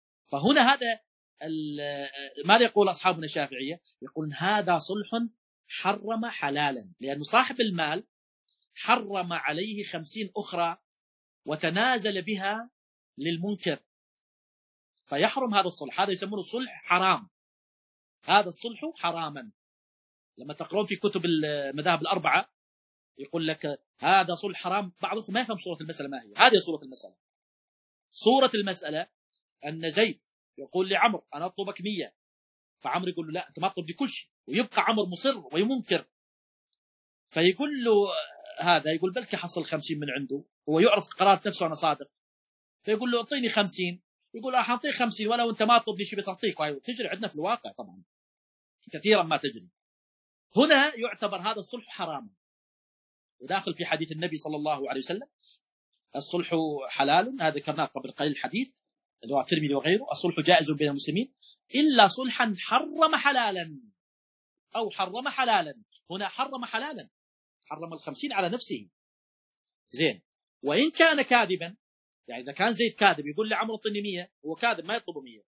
Speaker 1: فهنا هذا ماذا يقول أصحابنا الشافعية؟ يقولون هذا صلح حرم حلالا، لأن صاحب المال حرم عليه خمسين أخرى وتنازل بها للمنكر، فيحرم هذا الصلح. هذا يسمونه صلح حرام، هذا الصلح حراما. لما تقرون في كتب المذاهب الأربعة يقول لك هذا صلح حرام، بعضهم ما يفهم صورة المسألة ما هي. هذه صورة المسألة. صورة المسألة أن زيد يقول لعمر أنا أطلبك مية، فعمر يقول له لا أنت ما تطلب لي كل شيء، ويبقى عمر مصر ويمنكر، فيقول له هذا يقول بلكي حصل خمسين من عنده، هو يعرف قرار نفسه أنا صادق، فيقول له أعطيني خمسين، يقول راح أعطيك خمسين ولو أنت ما تطلب لي شيء بس أعطيك. تجري عندنا في الواقع طبعا كثيرا ما تجري. هنا يعتبر هذا الصلح حراما، وداخل في حديث النبي صلى الله عليه وسلم الصلح حلال، هذا ذكرناه قبل قليل الحديث رواه الترمذي وغيره، الصلح جائز بين المسلمين إلا صلحا حرم حلالا أو حرم حلالا. هنا حرم حلالا، حرم الخمسين على نفسه. زين، وإن كان كاذبا، يعني إذا كان زيد كاذب يقول لعمر اعطني مية، هو كاذب ما يطلب مية،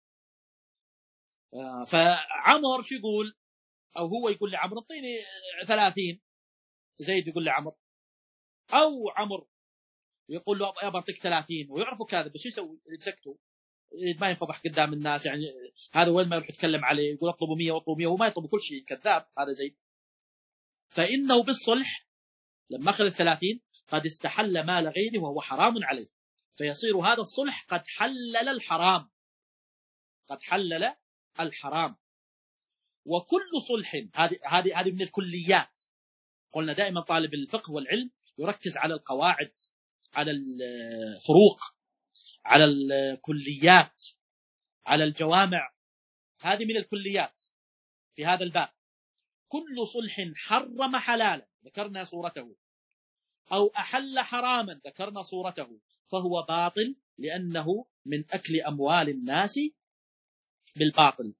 Speaker 1: آه فعمر شو يقول؟ أو هو يقول لعمر اعطيني ثلاثين، زيد يقول لعمر، أو عمر يقول له يا بعطيك ثلاثين ويعرفوا كاذب، بس يسوي؟ يسكتوا، ما ينفضح قدام الناس. يعني هذا وين ما يروح يتكلم عليه يقول اطلبوا مية واطلبوا مية، وما يطلب كل شيء، كذاب هذا زيد. فإنه بالصلح لما أخذ الثلاثين قد استحل مال غيره وهو حرام عليه، فيصير هذا الصلح قد حلل الحرام، قد حلل الحرام. وكل صلح، هذه هذه هذه من الكليات. قلنا دائما طالب الفقه والعلم يركز على القواعد، على الفروق، على الكليات، على الجوامع. هذه من الكليات في هذا الباب. كل صلح حرم حلالا ذكرنا صورته، أو أحل حراما ذكرنا صورته، فهو باطل لأنه من أكل أموال الناس بالباطل.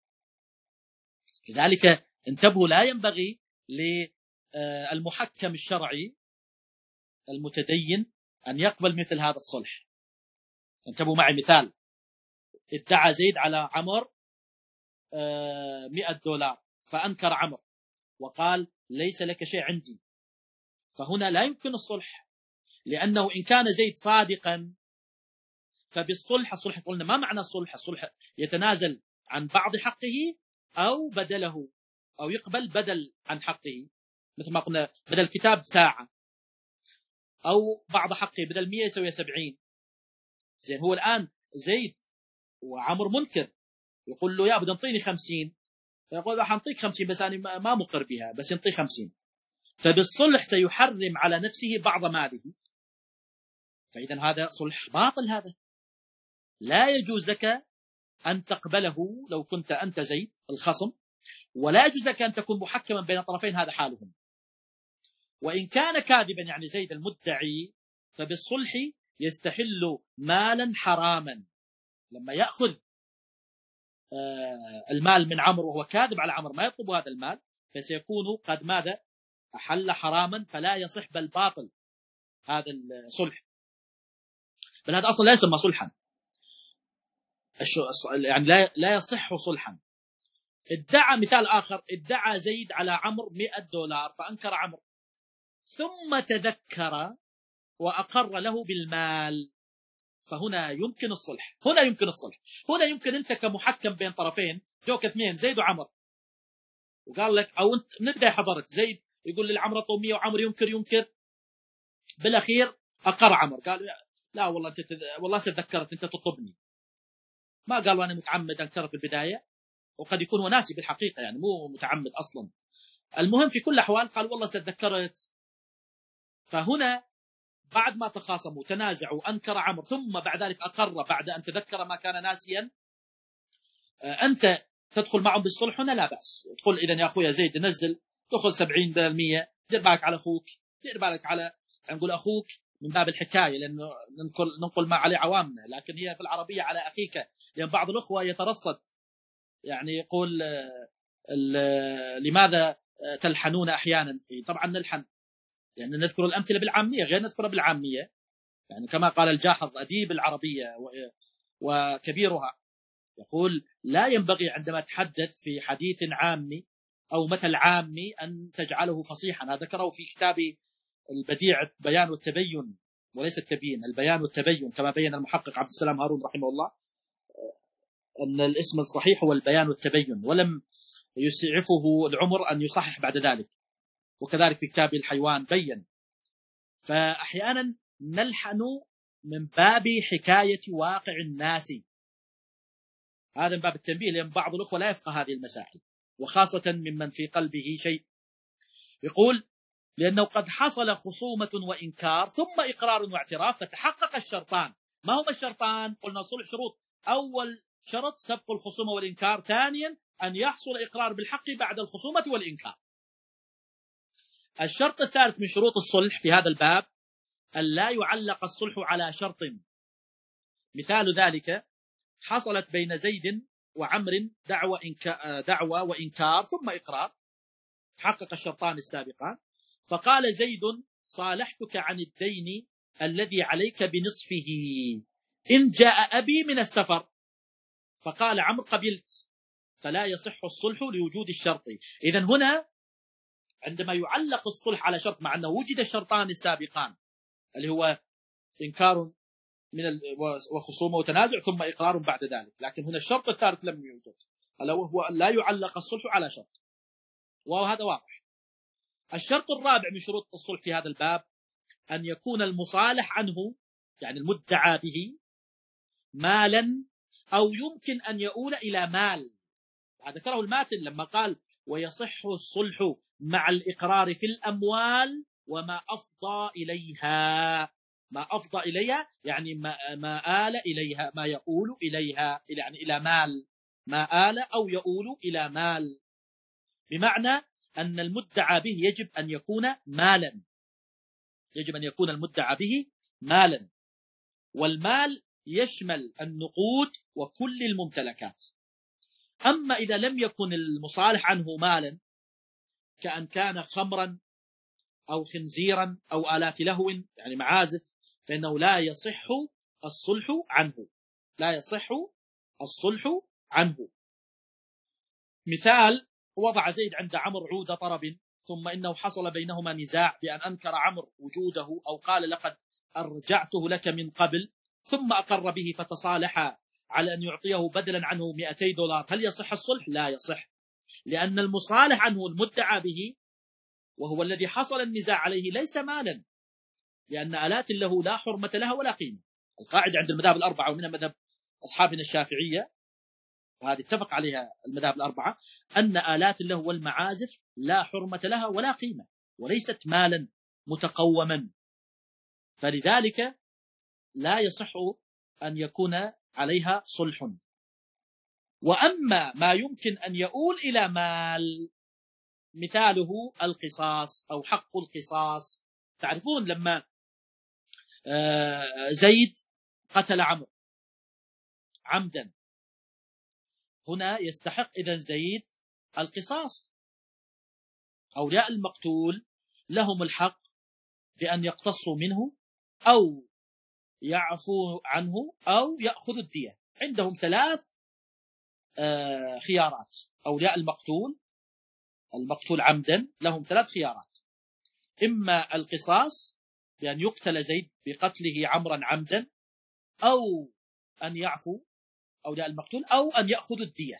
Speaker 1: لذلك انتبهوا، لا ينبغي للمحكم الشرعي المتدين أن يقبل مثل هذا الصلح. انتبهوا معي، مثال: ادعى زيد على عمر مئة دولار، فأنكر عمر وقال ليس لك شيء عندي، فهنا لا يمكن الصلح، لأنه إن كان زيد صادقا فبالصلح، الصلح قلنا ما معنى الصلح؟ الصلح يتنازل عن بعض حقه أو بدله، أو يقبل بدل عن حقه، مثل ما قلنا بدل كتاب ساعة، أو بعض حقه بدل مية يسوي سبعين. زين، هو الآن زيد وعمر منكر، يقول له يا بدي انطيني خمسين، يقول راح انطيك خمسين بس أنا ما مقر بها، بس ينطي خمسين. فبالصلح سيحرم على نفسه بعض ماله، فإذا هذا صلح باطل، هذا لا يجوز لك أن تقبله لو كنت أنت زيد الخصم، ولا يجوز لك أن تكون محكما بين الطرفين، هذا حالهم. وإن كان كاذبا يعني زيد المدعي، فبالصلح يستحل مالا حراما. لما يأخذ المال من عمرو وهو كاذب على عمرو ما يطلب هذا المال، فسيكون قد ماذا؟ أحل حراما، فلا يصح بل باطل هذا الصلح، بل هذا أصلا لا يسمى صلحا، يعني لا لا يصح صلحا. ادعى، مثال آخر، ادعى زيد على عمرو مئة دولار فأنكر عمرو، ثم تذكر وأقر له بالمال، فهنا يمكن الصلح. هنا يمكن الصلح هنا يمكن أنت كمحكم بين طرفين، جوك اثنين زيد وعمر، وقال لك، أو أنت من البداية حضرت زيد يقول للعمر اعطوا مية وعمر ينكر ينكر بالأخير أقر عمر، قال لا والله أنت تذ... والله تذكرت أنت تطلبني، ما قال أنا متعمد أنكر في البداية، وقد يكون هو ناسي بالحقيقة، يعني مو متعمد أصلا. المهم في كل الأحوال قال والله تذكرت. فهنا بعد ما تخاصموا تنازعوا أنكر عمرو، ثم بعد ذلك أقر بعد أن تذكر ما كان ناسيا، أنت تدخل معهم بالصلح، هنا لا بأس. تقول إذن يا أخويا زيد نزل، تأخذ سبعين بدل مية، دير بالك على أخوك، دير بالك على، نقول أخوك من باب الحكاية لأنه ننقل, ننقل ما عليه عوامنا، لكن هي في العربية على أخيك، لأن بعض الأخوة يترصد، يعني يقول لماذا تلحنون أحيانا؟ طبعا نلحن لأن يعني نذكر الأمثلة بالعامية غير نذكرها بالعامية، يعني كما قال الجاحظ أديب العربية وكبيرها، يقول لا ينبغي عندما تحدث في حديث عامي أو مثل عامي أن تجعله فصيحا. هذا ذكره في كتاب البديع البيان والتبين، وليس التبيين، البيان والتبين، كما بين المحقق عبد السلام هارون رحمه الله أن الاسم الصحيح هو البيان والتبين، ولم يسعفه العمر أن يصحح بعد ذلك. وكذلك في كتاب الحيوان بين. فأحيانا نلحن من باب حكاية واقع الناس، هذا من باب التنبيه، لأن بعض الأخوة لا يفقه هذه المسائل، وخاصة ممن في قلبه شيء. يقول لأنه قد حصل خصومة وإنكار ثم إقرار واعتراف فتحقق الشرطان. ما هما الشرطان؟ قلنا الصلح شروط. أول شرط سبق الخصومة والإنكار، ثانيا أن يحصل إقرار بالحق بعد الخصومة والإنكار. الشرط الثالث من شروط الصلح في هذا الباب أن لا يعلق الصلح على شرط. مثال ذلك حصلت بين زيد وعمر دعوة, إنكا دعوة وإنكار ثم إقرار، تحقق الشرطان السابقان. فقال زيد صالحتك عن الدين الذي عليك بنصفه إن جاء أبي من السفر. فقال عمرو قبلت، فلا يصح الصلح لوجود الشرط. إذن هنا عندما يعلق الصلح على شرط مع أنه وجد الشرطان السابقان اللي هو إنكار من وخصومة وتنازع ثم إقرار بعد ذلك، لكن هنا الشرط الثالث لم يوجد، ألا وهو أن لا يعلق الصلح على شرط، وهذا واضح. الشرط الرابع من شروط الصلح في هذا الباب أن يكون المصالح عنه يعني المدعى به مالا أو يمكن أن يؤول إلى مال. ذكره الماتن لما قال ويصح الصلح مع الإقرار في الأموال وما أفضى إليها. ما أفضى إليها يعني ما, ما آل إليها، ما يؤول إليها يعني إلى مال، ما آل أو يؤول إلى مال، بمعنى أن المدعى به يجب أن يكون مالا، يجب أن يكون المدعى به مالا. والمال يشمل النقود وكل الممتلكات. أما إذا لم يكن المصالح عنه مالا كأن كان خمرا أو خنزيرا أو آلات لهو يعني معازف، فإنه لا يصح الصلح عنه، لا يصح الصلح عنه. مثال وضع زيد عند عمرو عود طرب ثم إنه حصل بينهما نزاع بأن أنكر عمرو وجوده أو قال لقد أرجعته لك من قبل، ثم أقر به فتصالحا على أن يعطيه بدلا عنه مئتي دولار. هل يصح الصلح؟ لا يصح، لأن المصالح عنه المدعى به وهو الذي حصل النزاع عليه ليس مالا، لأن آلات له لا حرمة لها ولا قيمة. القاعدة عند المذاهب الأربعة ومنها مذهب أصحابنا الشافعية، وهذه اتفق عليها المذاهب الأربعة، أن آلات له والمعازف لا حرمة لها ولا قيمة وليست مالا متقوما، فلذلك لا يصح أن يكون عليها صلح. وأما ما يمكن أن يؤول إلى مال مثاله القصاص أو حق القصاص. تعرفون لما زيد قتل عمرو عمدا، هنا يستحق إذن زيد القصاص. أولياء المقتول لهم الحق بأن يقتصوا منه أو يعفوا عنه أو يأخذوا الدية. عندهم ثلاث خيارات. أولياء المقتول المقتول عمدا لهم ثلاث خيارات: إما القصاص بأن يقتل زيد بقتله عمرا عمدا، أو أن يعفو أولياء المقتول، أو أن يأخذوا الدية.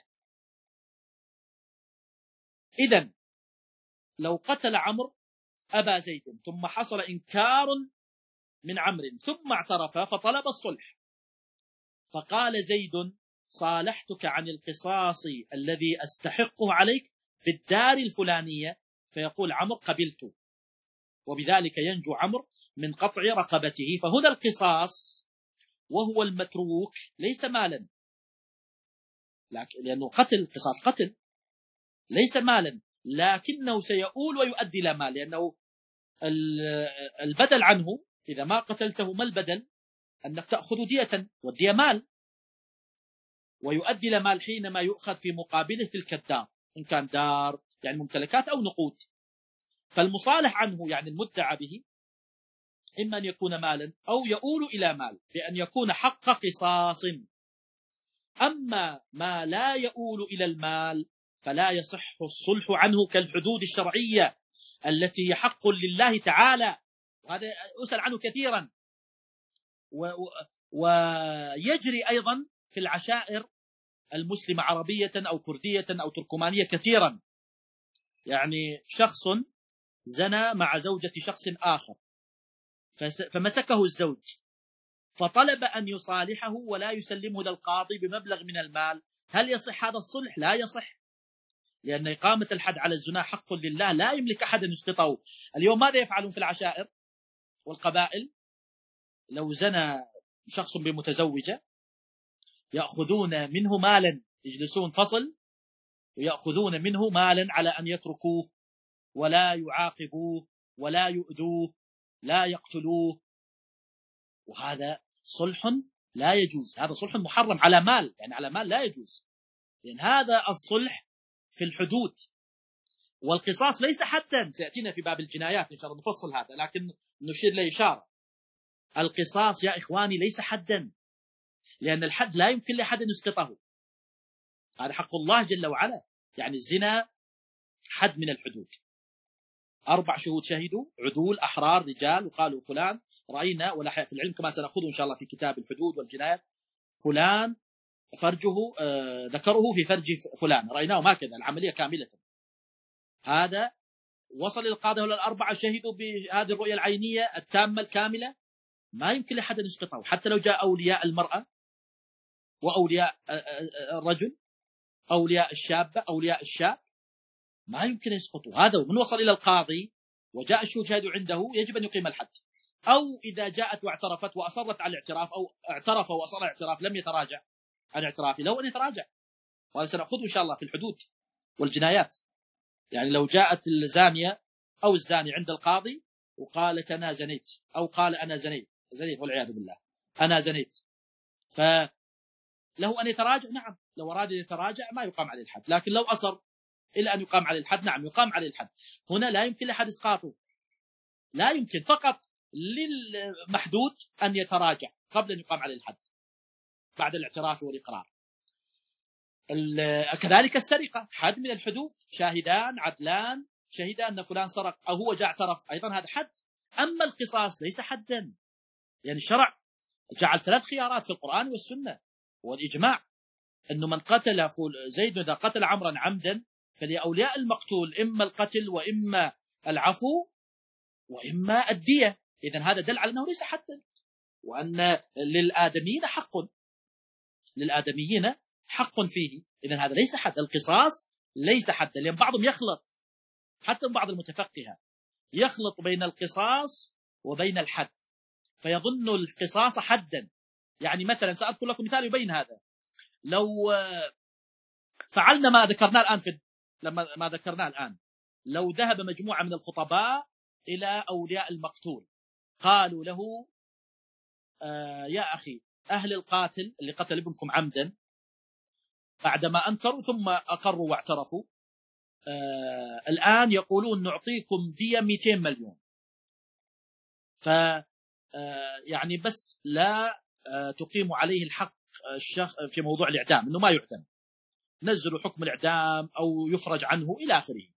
Speaker 1: إذن لو قتل عمرو أبا زيد ثم حصل إنكار من عمرو ثم اعترف فطلب الصلح، فقال زيد صالحتك عن القصاص الذي أستحقه عليك بالدار الفلانية، فيقول عمرو قبلت، وبذلك ينجو عمرو من قطع رقبته. فهنا القصاص وهو المتروك ليس مالا، لكن لأنه قتل، القصاص قتل ليس مالا، لكنه سيؤول ويؤدي إلى مال، لأنه البدل عنه إذا ما قتلته ما البدل؟ أنك تأخذ دية، والدية مال، ويؤدي إلى مال حينما يؤخذ في مقابله تلك الدار، إن كان دار يعني ممتلكات أو نقود. فالمصالح عنه يعني المدعى به إما أن يكون مالا أو يؤول إلى مال بأن يكون حق قصاص. أما ما لا يؤول إلى المال فلا يصح الصلح عنه كالحدود الشرعية التي هي حق لله تعالى، وهذا أسأل عنه كثيرا. ويجري أيضا في العشائر المسلمة عربية أو كردية أو تركمانية كثيرا، يعني شخص زنى مع زوجة شخص آخر فمسكه الزوج فطلب أن يصالحه ولا يسلمه للقاضي بمبلغ من المال، هل يصح هذا الصلح؟ لا يصح، لأن إقامة الحد على الزنا حق لله لا يملك أحد أن يسقطه. اليوم ماذا يفعلون في العشائر والقبائل؟ لو زنى شخص بمتزوجة يأخذون منه مالا، يجلسون فصل ويأخذون منه مالا على أن يتركوه ولا يعاقبوه ولا يؤذوه لا يقتلوه، وهذا صلح لا يجوز، هذا صلح محرم على مال، يعني على مال لا يجوز، لأن هذا الصلح في الحدود. والقصاص ليس حدا، سيأتينا في باب الجنايات إن شاء الله نفصل هذا، لكن نشير لإشارة. القصاص يا إخواني ليس حدا، لأن الحد لا يمكن لأحد أن يسقطه، هذا حق الله جل وعلا. يعني الزنا حد من الحدود، أربع شهود شهدوا عدول أحرار رجال وقالوا فلان رأينا، ولا حياء في العلم كما سنأخذه إن شاء الله في كتاب الحدود والجنايات، فلان فرجه آه ذكره في فرج فلان رأيناه، ما كذا العملية كاملة. هذا وصل القاضي الأربعة شهدوا بهذه الرؤية العينية التامة الكاملة، ما يمكن لأحد أن يسقطه، حتى لو جاء أولياء المرأة وأولياء الرجل، أولياء الشابة، أولياء الشاب، ما يمكن يسقطوا. هذا من وصل إلى القاضي وجاء الشهود شهدوا عنده يجب أن يقيم الحد. أو إذا جاءت واعترفت وأصرت على الاعتراف، أو اعترف وأصر على الاعتراف لم يتراجع عن اعترافه، لو أن يتراجع، وهذا سنأخذه إن شاء الله في الحدود والجنايات. يعني لو جاءت الزانية أو الزاني عند القاضي وقالت أنا زنيت، أو قال أنا زنيت زنيت والعياذ بالله أنا زنيت، فله أن يتراجع، نعم، لو أراد أن يتراجع ما يقام عليه الحد، لكن لو أصر إلى أن يقام عليه الحد نعم يقام عليه الحد. هنا لا يمكن لأحد إسقاطه، لا يمكن، فقط للمحدود أن يتراجع قبل أن يقام عليه الحد بعد الاعتراف والإقرار. كذلك السرقة حد من الحدود، شاهدان عدلان شهدا أن فلان سرق أو هو جاء اعترف، أيضا هذا حد. أما القصاص ليس حدا، يعني الشرع جعل ثلاث خيارات في القرآن والسنة والإجماع، أنه من قتل زيد إذا قتل عمرا عمدا فلأولياء المقتول إما القتل وإما العفو وإما الدية. إذن هذا دل على أنه ليس حدا، وأن للآدميين حق، للآدميين حق فيه. إذن هذا ليس حد، القصاص ليس حدا، لأن بعضهم يخلط، حتى بعض المتفقهة يخلط بين القصاص وبين الحد فيظن القصاص حدا. يعني مثلا سأذكر لكم مثال يبين هذا، لو فعلنا ما ذكرناه الآن في لما ما ذكرناه الآن، لو ذهب مجموعة من الخطباء إلى أولياء المقتول قالوا له آه يا أخي أهل القاتل اللي قتل ابنكم عمدا بعدما أنكروا ثم أقروا واعترفوا آه الآن يقولون نعطيكم دية مئتين مليون، ف آه يعني بس لا آه تقيموا عليه الحق الشخص في موضوع الإعدام، إنه ما يعدم، نزلوا حكم الإعدام أو يفرج عنه إلى آخره.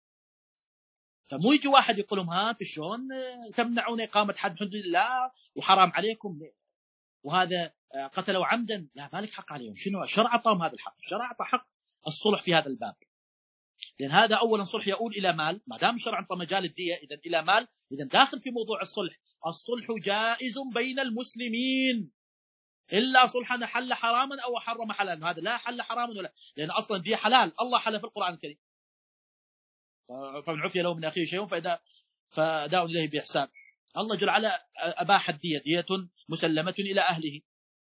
Speaker 1: فمو يجي واحد يقول لهم ها شلون تمنعون إقامة حد حدود الله وحرام عليكم، وهذا قتلوا عمدا، لا مالك حق عليهم. شنو الشرع أعطاهم هذا الحق؟ الشرع أعطى حق الصلح في هذا الباب، لأن هذا أولا صلح يؤول إلى مال، ما دام الشرع أعطى مجال الدية إذن إلى مال، إذن داخل في موضوع الصلح. الصلح جائز بين المسلمين إلا صلحا حل حراما أو حرم حلالا، هذا لا حل حراما ولا، لأن أصلا دي حلال، الله حل في القرآن الكريم فمن عفي له من أخيه شيء فإذا فداء إليه بإحسان. الله جل وعلا أباح الدية، دية مسلمة إلى أهله،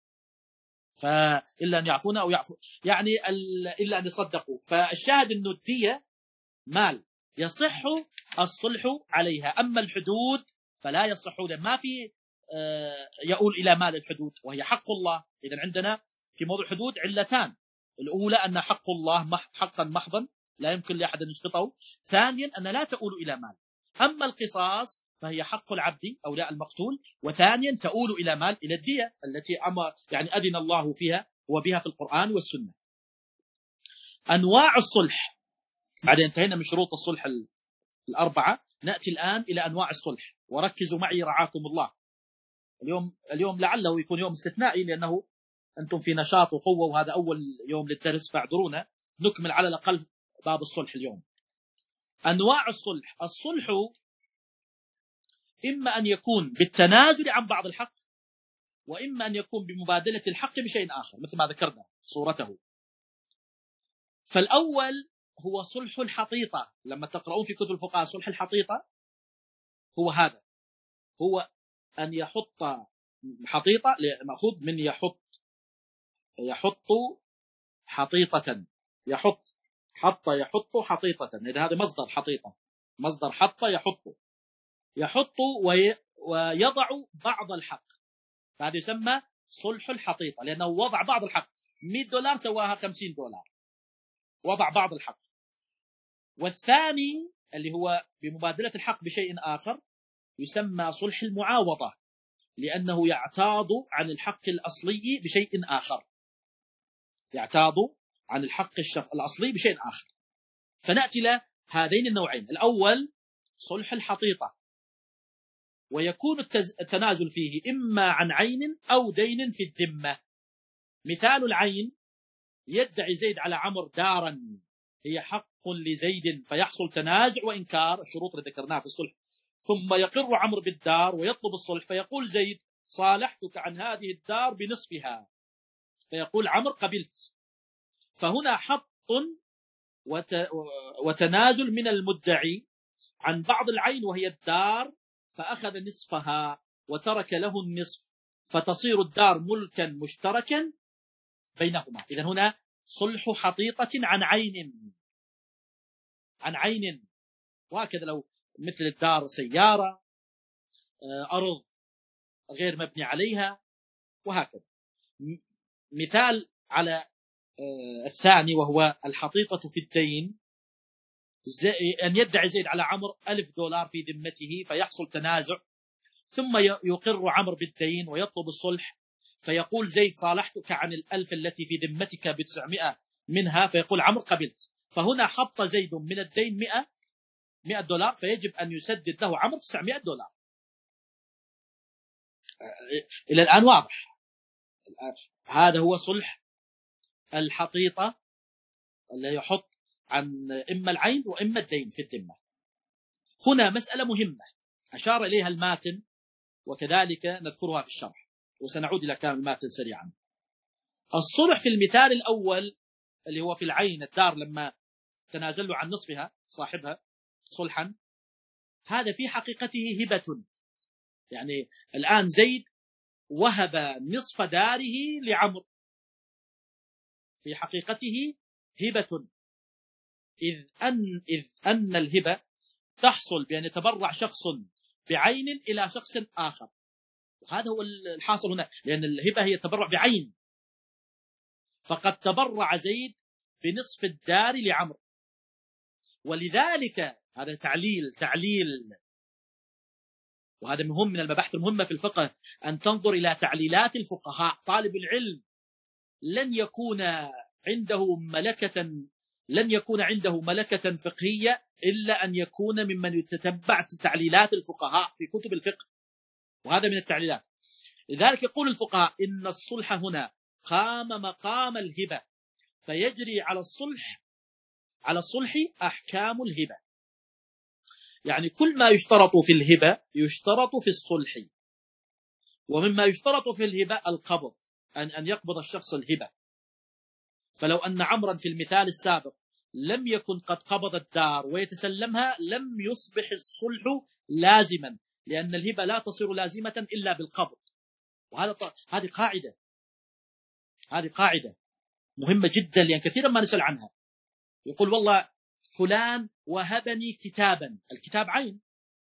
Speaker 1: فإلا أن يعفون أو يعفو يعني إلا أن يصدقوا. فالشاهد أنه الدية مال يصح الصلح عليها، أما الحدود فلا يصح، ما في يؤول إلى مال الحدود وهي حق الله. إذن عندنا في موضوع الحدود علتان، الأولى أن حق الله حقا محضا لا يمكن لأحد أن يسقطه، ثانيا أن لا تؤول إلى مال. أما القصاص فهي حق العبد أولياء المقتول، وثانيا تؤول إلى مال، إلى الدية التي أما يعني أذن الله فيها وبها في القرآن والسنة. أنواع الصلح بعد انتهينا من شروط الصلح الأربعة، نأتي الآن إلى أنواع الصلح. وركزوا معي رعاكم الله. اليوم اليوم لعله يكون يوم استثنائي، لأنه أنتم في نشاط وقوة، وهذا أول يوم للدرس، فاعذرونا. نكمل على الأقل باب الصلح اليوم. أنواع الصلح: الصلح إما أن يكون بالتنازل عن بعض الحق، وإما أن يكون بمبادلة الحق بشيء آخر، مثل ما ذكرنا صورته. فالأول هو صلح الحطيطة. لما تقرؤون في كتب الفقهاء صلح الحطيطة هو هذا، هو أن يحط حطيطة، مأخوذ من يحط، يحط حطيطة، يحط حط يحط حطيطة. إذا هذا مصدر حطيطة، مصدر حط يحط، يحط ويضع بعض الحق، فهذا يسمى صلح الحطيطة، لأنه وضع بعض الحق. مئة دولار سواها خمسين دولار، وضع بعض الحق. والثاني اللي هو بمبادلة الحق بشيء آخر يسمى صلح المعاوضة، لأنه يعتاض عن الحق الأصلي بشيء آخر، يعتاض عن الحق الأصلي بشيء آخر. فنأتي إلى هذين النوعين. الأول صلح الحطيطة، ويكون التنازل فيه إما عن عين أو دين في الذمة. مثال العين: يدعي زيد على عمرو دارا هي حق لزيد، فيحصل تنازع وإنكار، الشروط اللي ذكرناها في الصلح. ثم يقر عمرو بالدار ويطلب الصلح، فيقول زيد: صالحتك عن هذه الدار بنصفها، فيقول عمرو: قبلت. فهنا حط وتنازل من المدعي عن بعض العين وهي الدار، فأخذ نصفها وترك له النصف، فتصير الدار ملكا مشتركا بينهما. إذن هنا صلح حطيطة عن عين، عن عين. وهكذا لو مثل الدار سيارة، أرض غير مبني عليها، وهكذا. مثال على الثاني وهو الحطيطة في الدين: أن يدعي زيد على عمرو ألف دولار في ذمته، فيحصل تنازع، ثم يقر عمرو بالدين ويطلب الصلح، فيقول زيد: صالحتك عن الألف التي في ذمتك بتسعمائة منها، فيقول عمرو: قبلت. فهنا حط زيد من الدين مئة مئة دولار، فيجب أن يسدد له عمرو تسعمائة دولار. إلى الآن واضح. هذا هو صلح الحطيطة، اللي يحط عن إما العين وإما الدين في الذمة. هنا مسألة مهمة أشار إليها الماتن، وكذلك نذكرها في الشرح، وسنعود إلى كلام الماتن سريعا. الصلح في المثال الأول اللي هو في العين، الدار لما تنازلوا عن نصفها صاحبها صلحا، هذا في حقيقته هبة. يعني الآن زيد وهب نصف داره لعمرو، في حقيقته هبة، إذ أن, إذ أن الهبة تحصل بأن يتبرع شخص بعين إلى شخص آخر، وهذا هو الحاصل هنا، لأن الهبة هي تبرع بعين. فقد تبرع زيد بنصف الدار لعمرو، ولذلك هذا تعليل تعليل وهذا مهم من المباحث المهمة في الفقه، أن تنظر إلى تعليلات الفقهاء. طالب العلم لن يكون عنده ملكة لن يكون عنده ملكة فقهية إلا أن يكون ممن يتتبع تعليلات الفقهاء في كتب الفقه، وهذا من التعليلات. لذلك يقول الفقهاء إن الصلح هنا قام مقام الهبة، فيجري على الصلح على الصلح أحكام الهبة. يعني كل ما يشترط في الهبة يشترط في الصلح، ومما يشترط في الهبة القبض، أن أن يقبض الشخص الهبة. فلو أن عمرا في المثال السابق لم يكن قد قبض الدار ويتسلمها، لم يصبح الصلح لازما، لأن الهبة لا تصير لازمة إلا بالقبض. وهذا هذه قاعدة هذه قاعدة مهمة جدا، لأن كثيرا ما نسأل عنها. يقول والله فلان وهبني كتابا، الكتاب عين،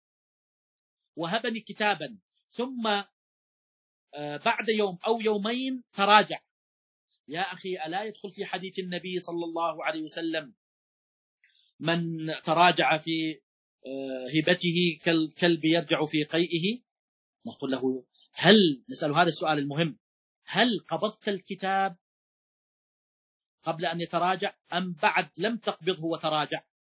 Speaker 1: وهبني كتابا، ثم بعد يوم أو يومين تراجع. يا أخي، ألا يدخل في حديث النبي صلى الله عليه وسلم من تراجع في هبته كالكلب يرجع في قيئه؟ نقول له هل نسأل هذا السؤال المهم: هل قبضت الكتاب قبل أن يتراجع أم بعد لم تقبضه وتراجع؟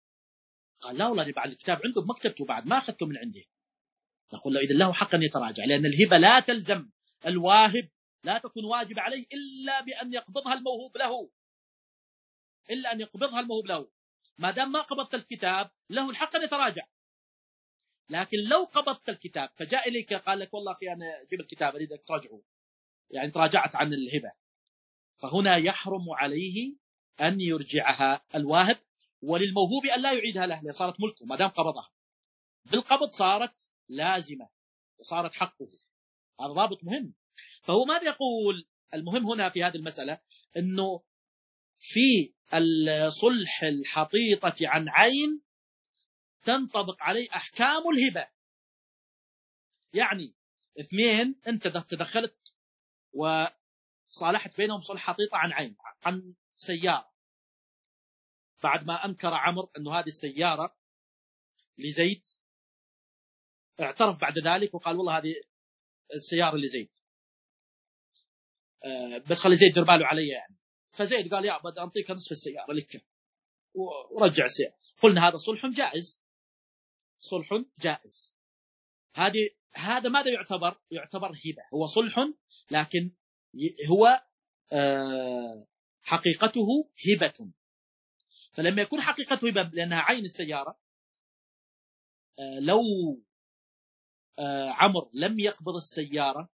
Speaker 1: قال لا والله بعد الكتاب عنده بمكتبته بعد ما أخذته من عندي. نقول له إذن له حق أن يتراجع، لأن الهبة لا تلزم الواهب، لا تكون واجب عليه إلا بأن يقبضها الموهوب له، إلا أن يقبضها الموهوب له. ما دام ما قبضت الكتاب له الحق أن يتراجع. لكن لو قبضت الكتاب فجاء إليك قال لك والله أخي أنا جيب الكتاب أريدك تراجعه، يعني تراجعت عن الهبة، فهنا يحرم عليه أن يرجعها الواهب، وللموهوب أن لا يعيدها له، لأن صارت ملكه ما دام قبضها. بالقبض صارت لازمة وصارت حقه. هذا ضابط مهم. فهو ماذا يقول؟ المهم هنا في هذه المسألة أنه في الصلح الحطيطة عن عين تنطبق عليه أحكام الهبة. يعني اثنين أنت تدخلت وصالحت بينهم صلح حطيطة عن عين، عن سيارة، بعد ما أنكر عمرو أنه هذه السيارة لزيد، اعترف بعد ذلك وقال والله هذه السيارة لزيد، أه بس خلي زيد يدير باله علي يعني. فزيد قال يا بدي أنطيك نصف السيارة لك ورجع السيارة. قلنا هذا صلح جائز، صلح جائز. هذه هذا ماذا يعتبر؟ يعتبر هبة. هو صلح لكن هو أه حقيقته هبة. فلما يكون حقيقته هبة لأنها عين السيارة، أه لو أه عمرو لم يقبض السيارة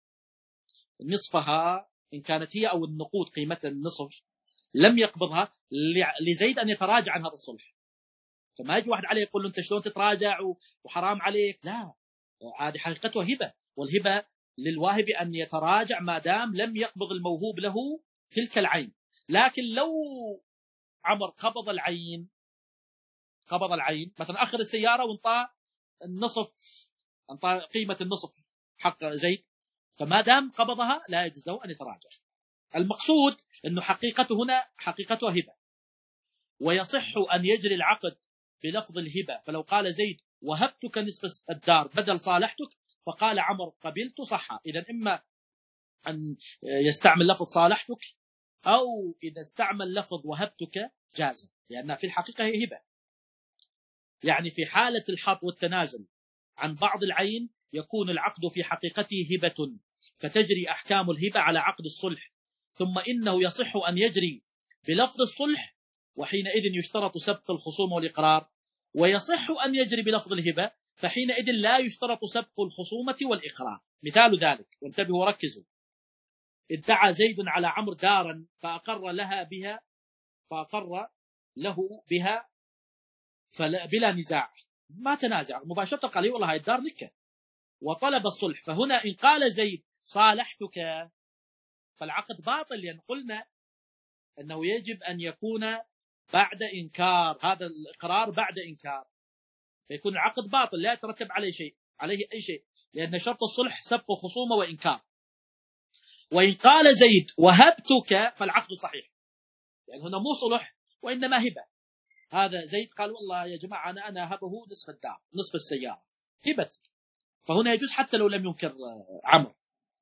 Speaker 1: نصفها إن كانت هي أو النقود قيمتها النصف، لم يقبضها لزيد أن يتراجع عن هذا الصلح. فما يجي واحد عليه يقول له أنت شلون تتراجع وحرام عليك. لا، هذه حقيقته هبة، والهبة للواهب أن يتراجع ما دام لم يقبض الموهوب له تلك العين. لكن لو عمر قبض العين، قبض العين مثلا أخذ السيارة وانطى النصف، انطى قيمة النصف حق زيد، فما دام قبضها لا يجوز له أن يتراجع. المقصود أنه حقيقته هنا حقيقته هبة، ويصح أن يجري العقد بلفظ الهبة. فلو قال زيد وهبتك نصف الدار بدل صالحتك، فقال عمر قبلت، صح. إذا إما أن يستعمل لفظ صالحتك، أو إذا استعمل لفظ وهبتك جاز، لأنها في الحقيقة هي هبة. يعني في حالة الحط والتنازل عن بعض العين يكون العقد في حقيقته هبة، فتجري أحكام الهبة على عقد الصلح. ثم إنه يصح أن يجري بلفظ الصلح، وحينئذ يشترط سبق الخصوم والإقرار. ويصح أن يجري بلفظ الهبة، فحينئذ لا يشترط سبق الخصومة والإقرار. مثال ذلك، وانتبهوا وركزوا، ادعى زيد على عمرو دارا فأقر لها بها، فأقر له بها فلا بلا نزاع، ما تنازع مباشرة، قال لي والله هاي الدار لك، وطلب الصلح. فهنا إن قال زيد صالحتك فالعقد باطل، لأن قلنا أنه يجب أن يكون بعد إنكار، هذا الإقرار بعد إنكار، فيكون العقد باطل لا يترتب عليه شيء، عليه أي شيء، لأن شرط الصلح سبق خصومة وإنكار. وإن قال زيد وهبتك فالعقد صحيح، يعني هنا مو صلح وإنما هبة. هذا زيد قال والله يا جماعة أنا أنا هبه نصف الدار، نصف السيارة، هبة. فهنا يجوز حتى لو لم ينكر عمرو،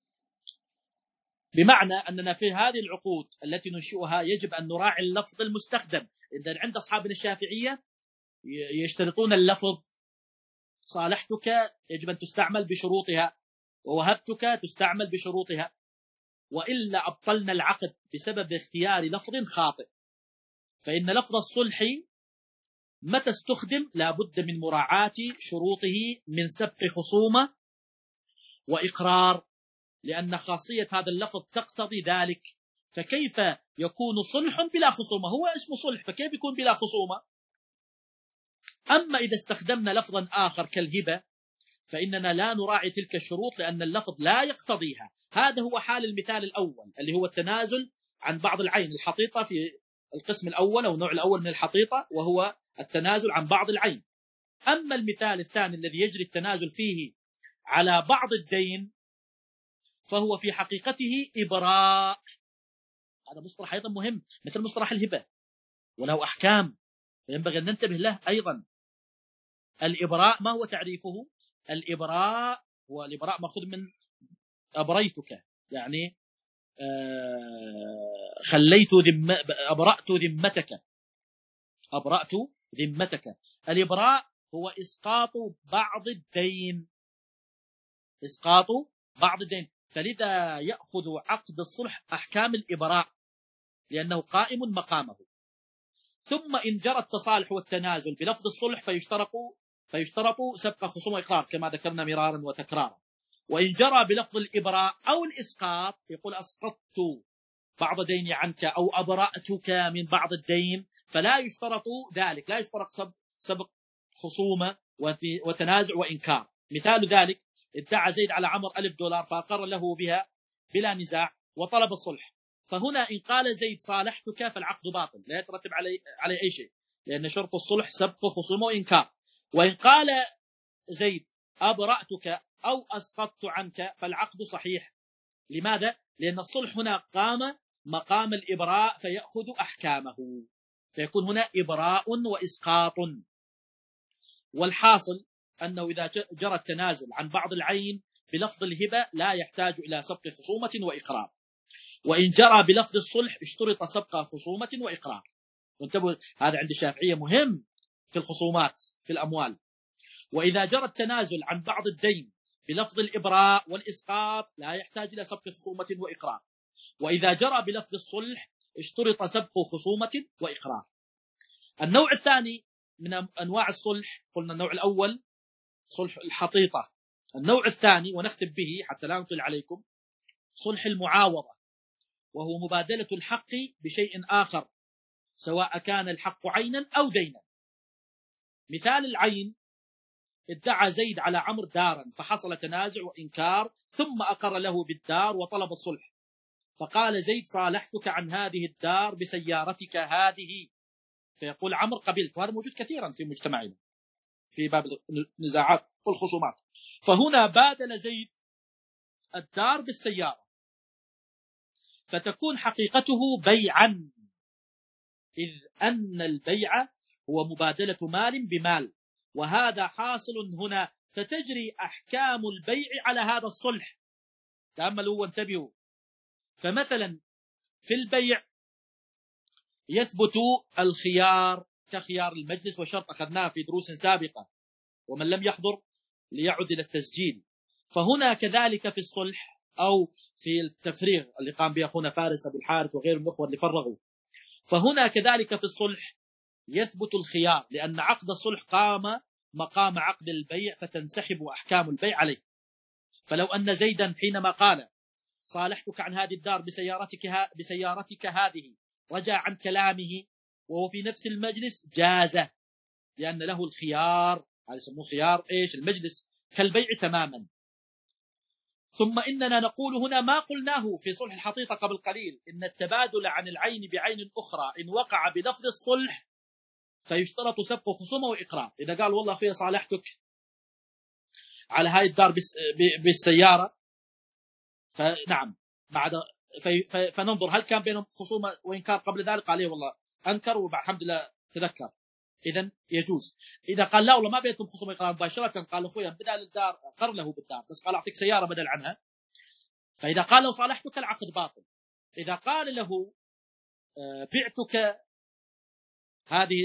Speaker 1: بمعنى أننا في هذه العقود التي ننشئها يجب أن نراعي اللفظ المستخدم. إذا عند أصحابنا الشافعية يشترطون اللفظ، صالحتك يجب أن تستعمل بشروطها، ووهبتك تستعمل بشروطها، وإلا أبطلنا العقد بسبب اختيار لفظ خاطئ. فإن لفظ الصلح متى استخدم لا بد من مراعاة شروطه من سبق خصومة وإقرار، لأن خاصية هذا اللفظ تقتضي ذلك. فكيف يكون صلح بلا خصومة؟ هو اسمه صلح، فكيف يكون بلا خصومة؟ أما إذا استخدمنا لفظا آخر كالهبة فإننا لا نراعي تلك الشروط، لأن اللفظ لا يقتضيها. هذا هو حال المثال الأول اللي هو التنازل عن بعض العين، الحطيطة في القسم الأول أو النوع الأول من الحطيطة، وهو التنازل عن بعض العين. أما المثال الثاني الذي يجري التنازل فيه على بعض الدين، فهو في حقيقته إبراء. هذا مصطلح أيضا مهم مثل مصطلح الهبة، وله أحكام ينبغي أن ننتبه له أيضا. الإبراء ما هو تعريفه؟ الإبراء هو الإبراء مأخوذ من أبريتك، يعني خليت ذم أبرأت ذمتك، أبرأت ذمتك. الإبراء هو إسقاط بعض الدين، إسقاط بعض الدين، فلذا يأخذ عقد الصلح أحكام الإبراء لأنه قائم مقامه. ثم إن جرى التصالح والتنازل بلفظ الصلح فيشترط فيشترط سبق خصوم وإقرار كما ذكرنا مرارا وتكرارا. وإن جرى بلفظ الإبراء أو الإسقاط يقول أسقطت بعض ديني عنك أو أبرأتك من بعض الدين، فلا يشترط ذلك، لا يشترط سبق خصومة وتنازع وإنكار. مثال ذلك ادعى زيد على عمرو ألف دولار فأقر له بها بلا نزاع وطلب الصلح، فهنا إن قال زيد صالحتك فالعقد باطل لا يترتب عليه علي أي شيء، لأن شرط الصلح سبق خصومة وإنكار. وإن قال زيد أبرأتك أو أسقطت عنك فالعقد صحيح. لماذا؟ لأن الصلح هنا قام مقام الإبراء فيأخذ أحكامه، فيكون هنا إبراء وإسقاط. والحاصل أنه إذا جرى التنازل عن بعض العين بلفظ الهبة لا يحتاج إلى سبق خصومة وإقرار. وإن جرى بلفظ الصلح اشترط سبق خصومة وإقرار. وانتبهوا هذا عند الشافعية مهم في الخصومات في الأموال. وإذا جرى التنازل عن بعض الدين بلفظ الإبراء والإسقاط لا يحتاج إلى سبق خصومة وإقرار. وإذا جرى بلفظ الصلح اشترط سبق خصومة وإقرار. النوع الثاني من أنواع الصلح، قلنا النوع الأول صلح الحطيطة، النوع الثاني ونختم به حتى لا نطيل عليكم صلح المعاوضة، وهو مبادلة الحق بشيء آخر سواء كان الحق عينا أو دينا. مثال العين ادعى زيد على عمرو دارا فحصل تنازع وإنكار ثم أقر له بالدار وطلب الصلح، فقال زيد صالحتك عن هذه الدار بسيارتك هذه، فيقول عمرو قبلت. وهذا موجود كثيرا في مجتمعنا في باب النزاعات والخصومات. فهنا بادل زيد الدار بالسيارة فتكون حقيقته بيعا، إذ أن البيع هو مبادلة مال بمال، وهذا حاصل هنا، فتجري أحكام البيع على هذا الصلح. تأملوا وانتبهوا. فمثلا في البيع يثبت الخيار كخيار المجلس، وشرط أخذناه في دروس سابقة، ومن لم يحضر ليعد إلى التسجيل. فهنا كذلك في الصلح أو في التفريغ اللي قام به أخونا فارس أبو الحارث وغير الأخوة اللي فرغوا، فهنا كذلك في الصلح يثبت الخيار، لأن عقد الصلح قام مقام عقد البيع فتنسحب أحكام البيع عليه. فلو أن زيدا حينما قال صالحتك عن هذه الدار بسيارتك, ها بسيارتك هذه رجع عن كلامه وهو في نفس المجلس جازه، لأن له الخيار، هذا يسموه خيار إيش المجلس كالبيع تماما. ثم إننا نقول هنا ما قلناه في صلح الحطيطة قبل قليل، إن التبادل عن العين بعين أخرى إن وقع بلفظ الصلح فيشترط سبق خصومة وإقرار. إذا قال والله أخويا صالحتك على هاي الدار بالسيارة، فنعم بعد في فننظر هل كان بينهم خصومة وإنكار قبل ذلك، قال لي والله أنكر وبعد الحمد لله تذكر، إذن يجوز. إذا قال لا والله ما بينهم خصومة وإقرار مباشرة، قال أخويا بدل الدار أقر له بالدار بس قال أعطيك سيارة بدل عنها، فإذا قال له صالحتك العقد باطل. إذا قال له بعتك هذه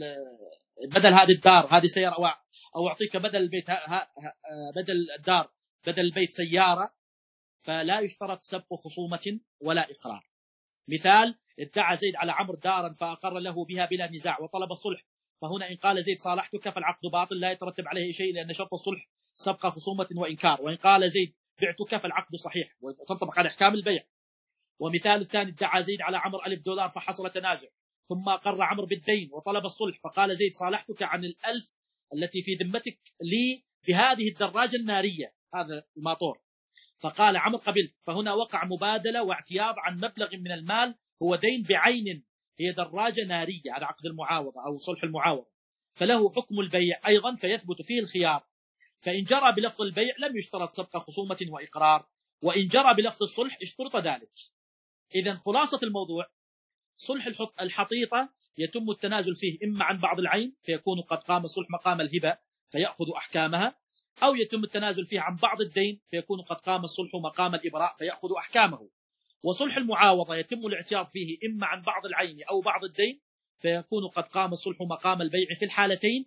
Speaker 1: بدل هذه الدار هذه سيارة أو أعطيك بدل البيت بدل الدار بدل البيت سيارة، فلا يشترط سبق خصومة ولا إقرار. مثال ادعى زيد على عمرو دارا فأقر له بها بلا نزاع وطلب الصلح، فهنا إن قال زيد صالحتك فالعقد باطل لا يترتب عليه شيء، لأن شرط الصلح سبق خصومة وإنكار. وإن قال زيد بعتك فالعقد صحيح وتنطبق على أحكام البيع. ومثال الثاني ادعى زيد على عمرو ألف دولار فحصل تنازع ثم أقر عمرو بالدين وطلب الصلح، فقال زيد صالحتك عن الألف التي في ذمتك لي بهذه الدراجة النارية، هذا الماطور، فقال عمرو قبلت. فهنا وقع مبادلة واعتياض عن مبلغ من المال هو دين بعين هي دراجة نارية، هذا عقد المعاوضة أو صلح المعاوضة، فله حكم البيع أيضا فيثبت فيه الخيار. فإن جرى بلفظ البيع لم يشترط سبق خصومة وإقرار، وإن جرى بلفظ الصلح اشترط ذلك. إذن خلاصة الموضوع صلح الحطيطة يتم التنازل فيه إما عن بعض العين فيكون قد قام الصلح مقام الهبة فيأخذ أحكامها، أو يتم التنازل فيه عن بعض الدين فيكون قد قام الصلح مقام الإبراء فيأخذ أحكامه. وصلح المعاوضة يتم الاعتياض فيه إما عن بعض العين أو بعض الدين فيكون قد قام الصلح مقام البيع في الحالتين،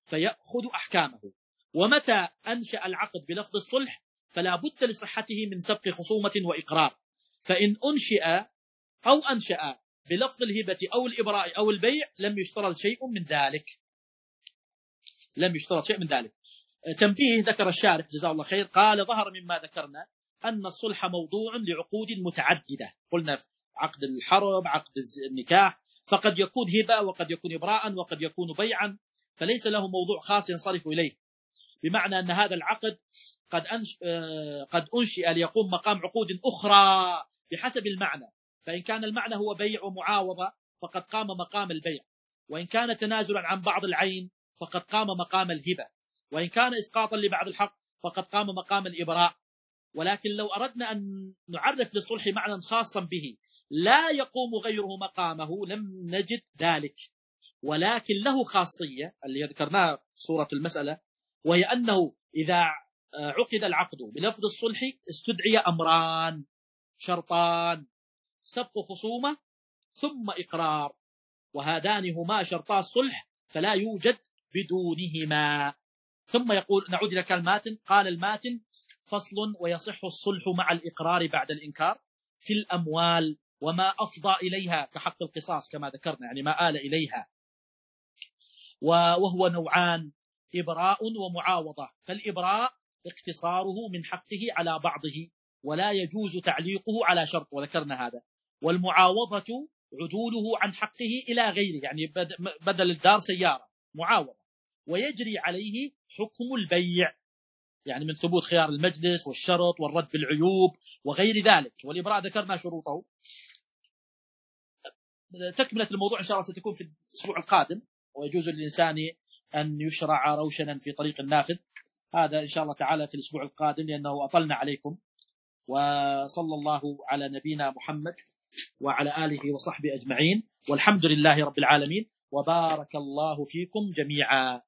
Speaker 1: فيأخذ أحكامه. ومتى أنشأ العقد بلفظ الصلح فلا بد لصحته من سبق خصومة وإقرار. فإن أنشئ أو أنشأ بلفظ الهبة أو الإبراء أو البيع لم يشترط شيء من ذلك. لم يشترط شيء من ذلك. تنبيه ذكر الشارح جزاه الله خير، قال: ظهر مما ذكرنا أن الصلح موضوع لعقود متعددة. قلنا عقد الحرب، عقد النكاح، فقد يكون هبة وقد يكون إبراء وقد يكون بيعا، فليس له موضوع خاص ينصرف إليه. بمعنى أن هذا العقد قد أنش... قد أنشئ ليقوم مقام عقود أخرى بحسب المعنى، فإن كان المعنى هو بيع ومعاوضة فقد قام مقام البيع، وإن كان تنازلا عن بعض العين فقد قام مقام الهبة، وإن كان إسقاطا لبعض الحق فقد قام مقام الإبراء. ولكن لو أردنا أن نعرف للصلح معنى خاصا به لا يقوم غيره مقامه لم نجد ذلك، ولكن له خاصية اللي ذكرناها في صورة المسألة، وهي أنه إذا عقد العقد بلفظ الصلح استدعي أمران شرطان: سبق خصومة ثم إقرار، وهذان هما شرطا الصلح فلا يوجد بدونهما. ثم يقول، نعود إلى كلمات، قال الماتن: فصل: ويصح الصلح مع الإقرار بعد الإنكار في الأموال وما أفضى إليها كحق القصاص كما ذكرنا، يعني ما آل إليها، وهو نوعان: إبراء ومعاوضة. فالإبراء اقتصاره من حقه على بعضه ولا يجوز تعليقه على شرط، وذكرنا هذا. والمعاوضة عدوله عن حقه إلى غيره، يعني بدل الدار سيارة معاوضة، ويجري عليه حكم البيع، يعني من ثبوت خيار المجلس والشرط والرد بالعيوب وغير ذلك. والإبراء ذكرنا شروطه. تكملة الموضوع إن شاء الله ستكون في الأسبوع القادم. ويجوز للإنسان أن يشرع روشنا في طريق النافذ، هذا إن شاء الله تعالى في الأسبوع القادم، لأنه أطلنا عليكم. وصلى الله على نبينا محمد وعلى آله وصحبه أجمعين، والحمد لله رب العالمين، وبارك الله فيكم جميعا.